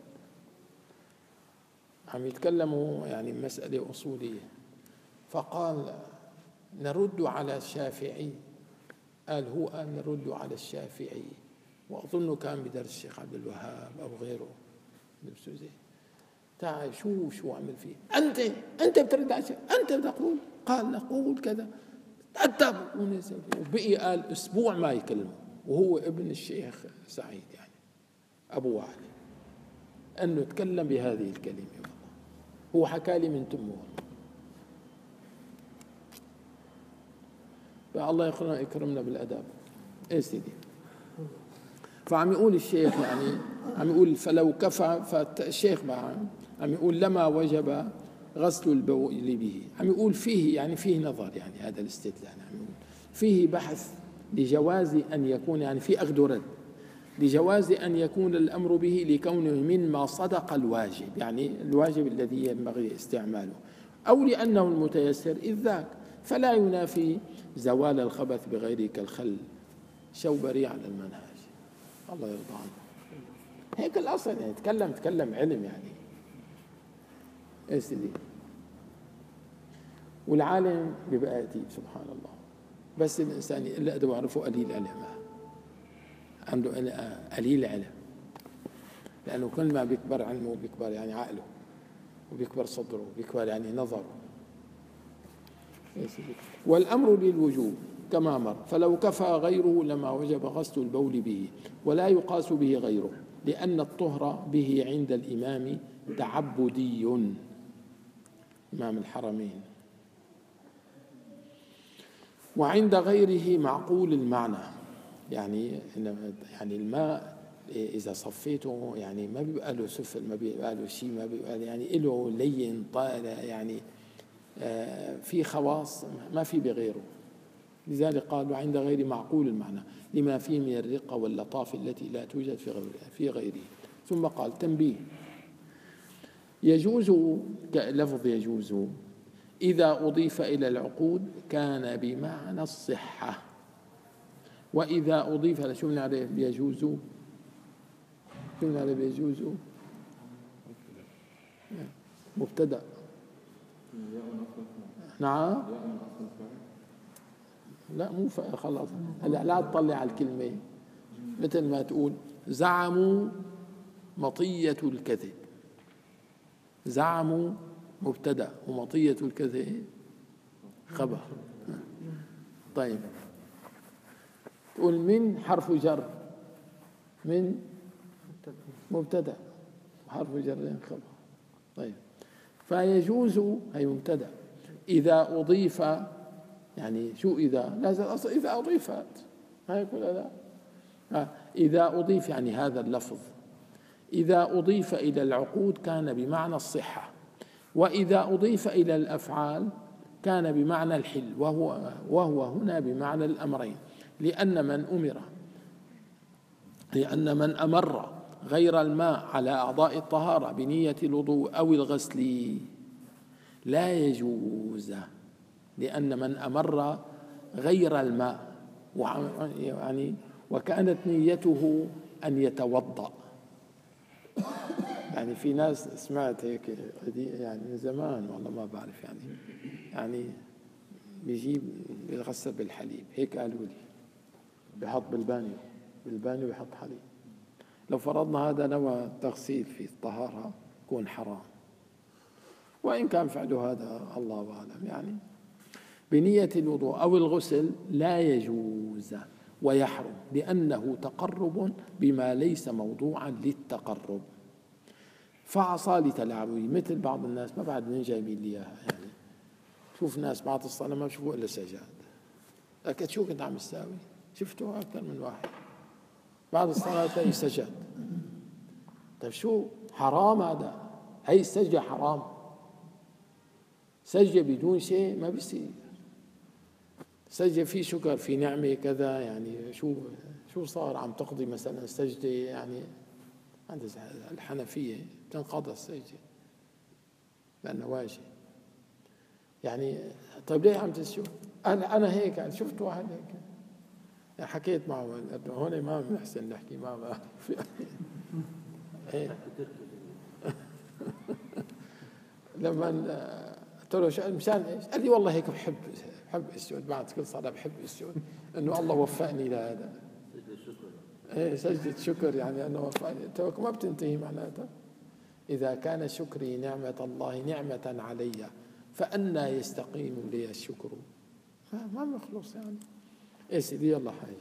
عم يتكلموا يعني مسألة أصولية، فقال نرد على الشافعي، قال هو قال نرد على الشافعي، وأظنه كان بدرس الشيخ عبد الوهاب أو غيره درسوا زي تعال شو شو عمل فيه أنت أنت بترد على الشيخ، أنت بتقول قال نقول كذا أدب، وبقي قال أسبوع ما يكلمه، وهو ابن الشيخ سعيد يعني أبو علي، أنه تكلم بهذه الكلمة. والله هو حكى لي من تمه، فالله يخلنا يكرمنا بالأدب. إيه سيدي، فعم يقول الشيخ يعني عم يقول فلو كفى، فالشيخ بقى عم يقول لما وجب غسل البول به، عم يقول فيه يعني فيه نظر يعني هذا الاستدلال، عم يقول فيه بحث لجواز أن يكون يعني في أخذ ورد لجواز أن يكون الأمر به لكونه مما صدق الواجب، يعني الواجب الذي ينبغي استعماله، أو لأنه المتيسر إذ ذاك، فلا ينافي زوال الخبث بغيره كالخل شوبري على المنهج. الله يرضى عنه. هيك الأصل يعني تكلم تكلم علم يعني. إيه سيدي، والعالم بيبقى أديب سبحان الله، بس الإنسان اللي أدب يعرفه قليل علم، عنده قليل علم، لأنه كل ما بيكبر علمه بيكبر يعني عقله، وبيكبر صدره، وبيكبر يعني نظره. والأمر للوجوب كما مر، فلو كفى غيره لما وجب غسل البول به، ولا يقاس به غيره، لأن الطهر به عند الإمام تعبدي، إمام الحرمين، وعند غيره معقول المعنى، يعني يعني الماء إذا صفيته يعني ما بيبقى له سفل، ما بيبقى له شيء، ما بيبقى يعني له لين طائل، يعني في خواص ما في بغيره، لذلك قالوا عند غير معقول المعنى لما فيه من الرقة واللطافة التي لا توجد في غيره في غيره. ثم قال تنبيه، يجوز كلفظ يجوز إذا أضيف إلى العقود كان بمعنى الصحة، وإذا أضيف شو بنعرف بيجوز، شو بنعرف بيجوز مبتدأ. نعم لا مو خلاص، هلا لا تطلع على الكلمة، مثل ما تقول زعموا مطية الكذب، زعموا مبتدأ ومطية الكذب خبر. طيب تقول من حرف جر، من مبتدأ وحرف جر خبر. طيب فيجوز هي مبتدأ إذا أضيف، يعني شو إذا لازم أصل إذا أضيفت ما يقول لا آه. إذا أضيف يعني هذا اللفظ إذا أضيف إلى العقود كان بمعنى الصحة، وإذا أضيف إلى الأفعال كان بمعنى الحل، وهو وهو هنا بمعنى الأمرين، لأن من أمر لأن من أمر غير الماء على أعضاء الطهارة بنية الوضوء أو الغسل لا يجوز، لأن من أمر غير الماء يعني وكانت نيته أن يتوضأ، يعني في ناس سمعت هيك يعني من زمان والله ما بعرف يعني يعني بيجيب بيغسل بالحليب، هيك قالوا لي بيحط بالبانيو بالبانيو بيحط حليب. لو فرضنا هذا نوى التغسيل في الطهارة يكون حرام، وإن كان فعله هذا الله أعلم، يعني بنية الوضوء أو الغسل لا يجوز ويحرم، لأنه تقرب بما ليس موضوعا للتقرب، فعصى لتلاعبه، مثل بعض الناس ما بعد من جايبين لي اياها، يعني شوف ناس بعد الصلاة ما بشوفوا إلا سجاد، لكن شو كنت عم تساوي؟ شفتوا أكثر من واحد بعد الصلاة تلاقي سجد. طيب شو حرام هذا، هي السجدة حرام، سجدة بدون شيء ما بيصير، سجدة في شكر في نعمة كذا، يعني شو شو صار عم تقضي مثلا سجدة يعني عند الحنفية تنقضى السجدة لأنه واجب، يعني طيب ليه عم تسجد؟ انا انا هيك يعني شفت واحد هيك يعني حكيت معه هون ما بنحسن نحكي ما بعرف يعني ايه لما قلت له شو مشان ايش؟ قال لي والله هيك بحب بحب اسجد بعد كل صلاه بحب اسجد انه الله وفقني لهذا. سجدة شكر. ايه سجدة شكر يعني انه وفقني. توك ما بتنتهي معناتها. اذا كان شكري نعمة الله نعمة علي فأنى يستقيم لي الشكر. ما ما بخلص يعني. ايه سيدي يلا حي.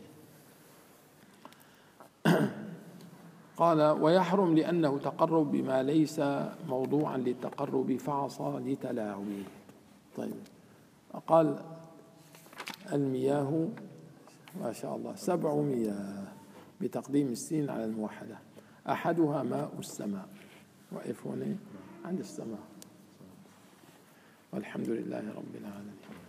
قال ويحرم لأنه تقرب بما ليس موضوعا للتقرب فعصى لتلاعبه. طيب قال المياه ما شاء الله سبع مياه بتقديم السين على الموحدة. أحدها ماء السماء. وقف هنا عند السماء. والحمد لله رب العالمين.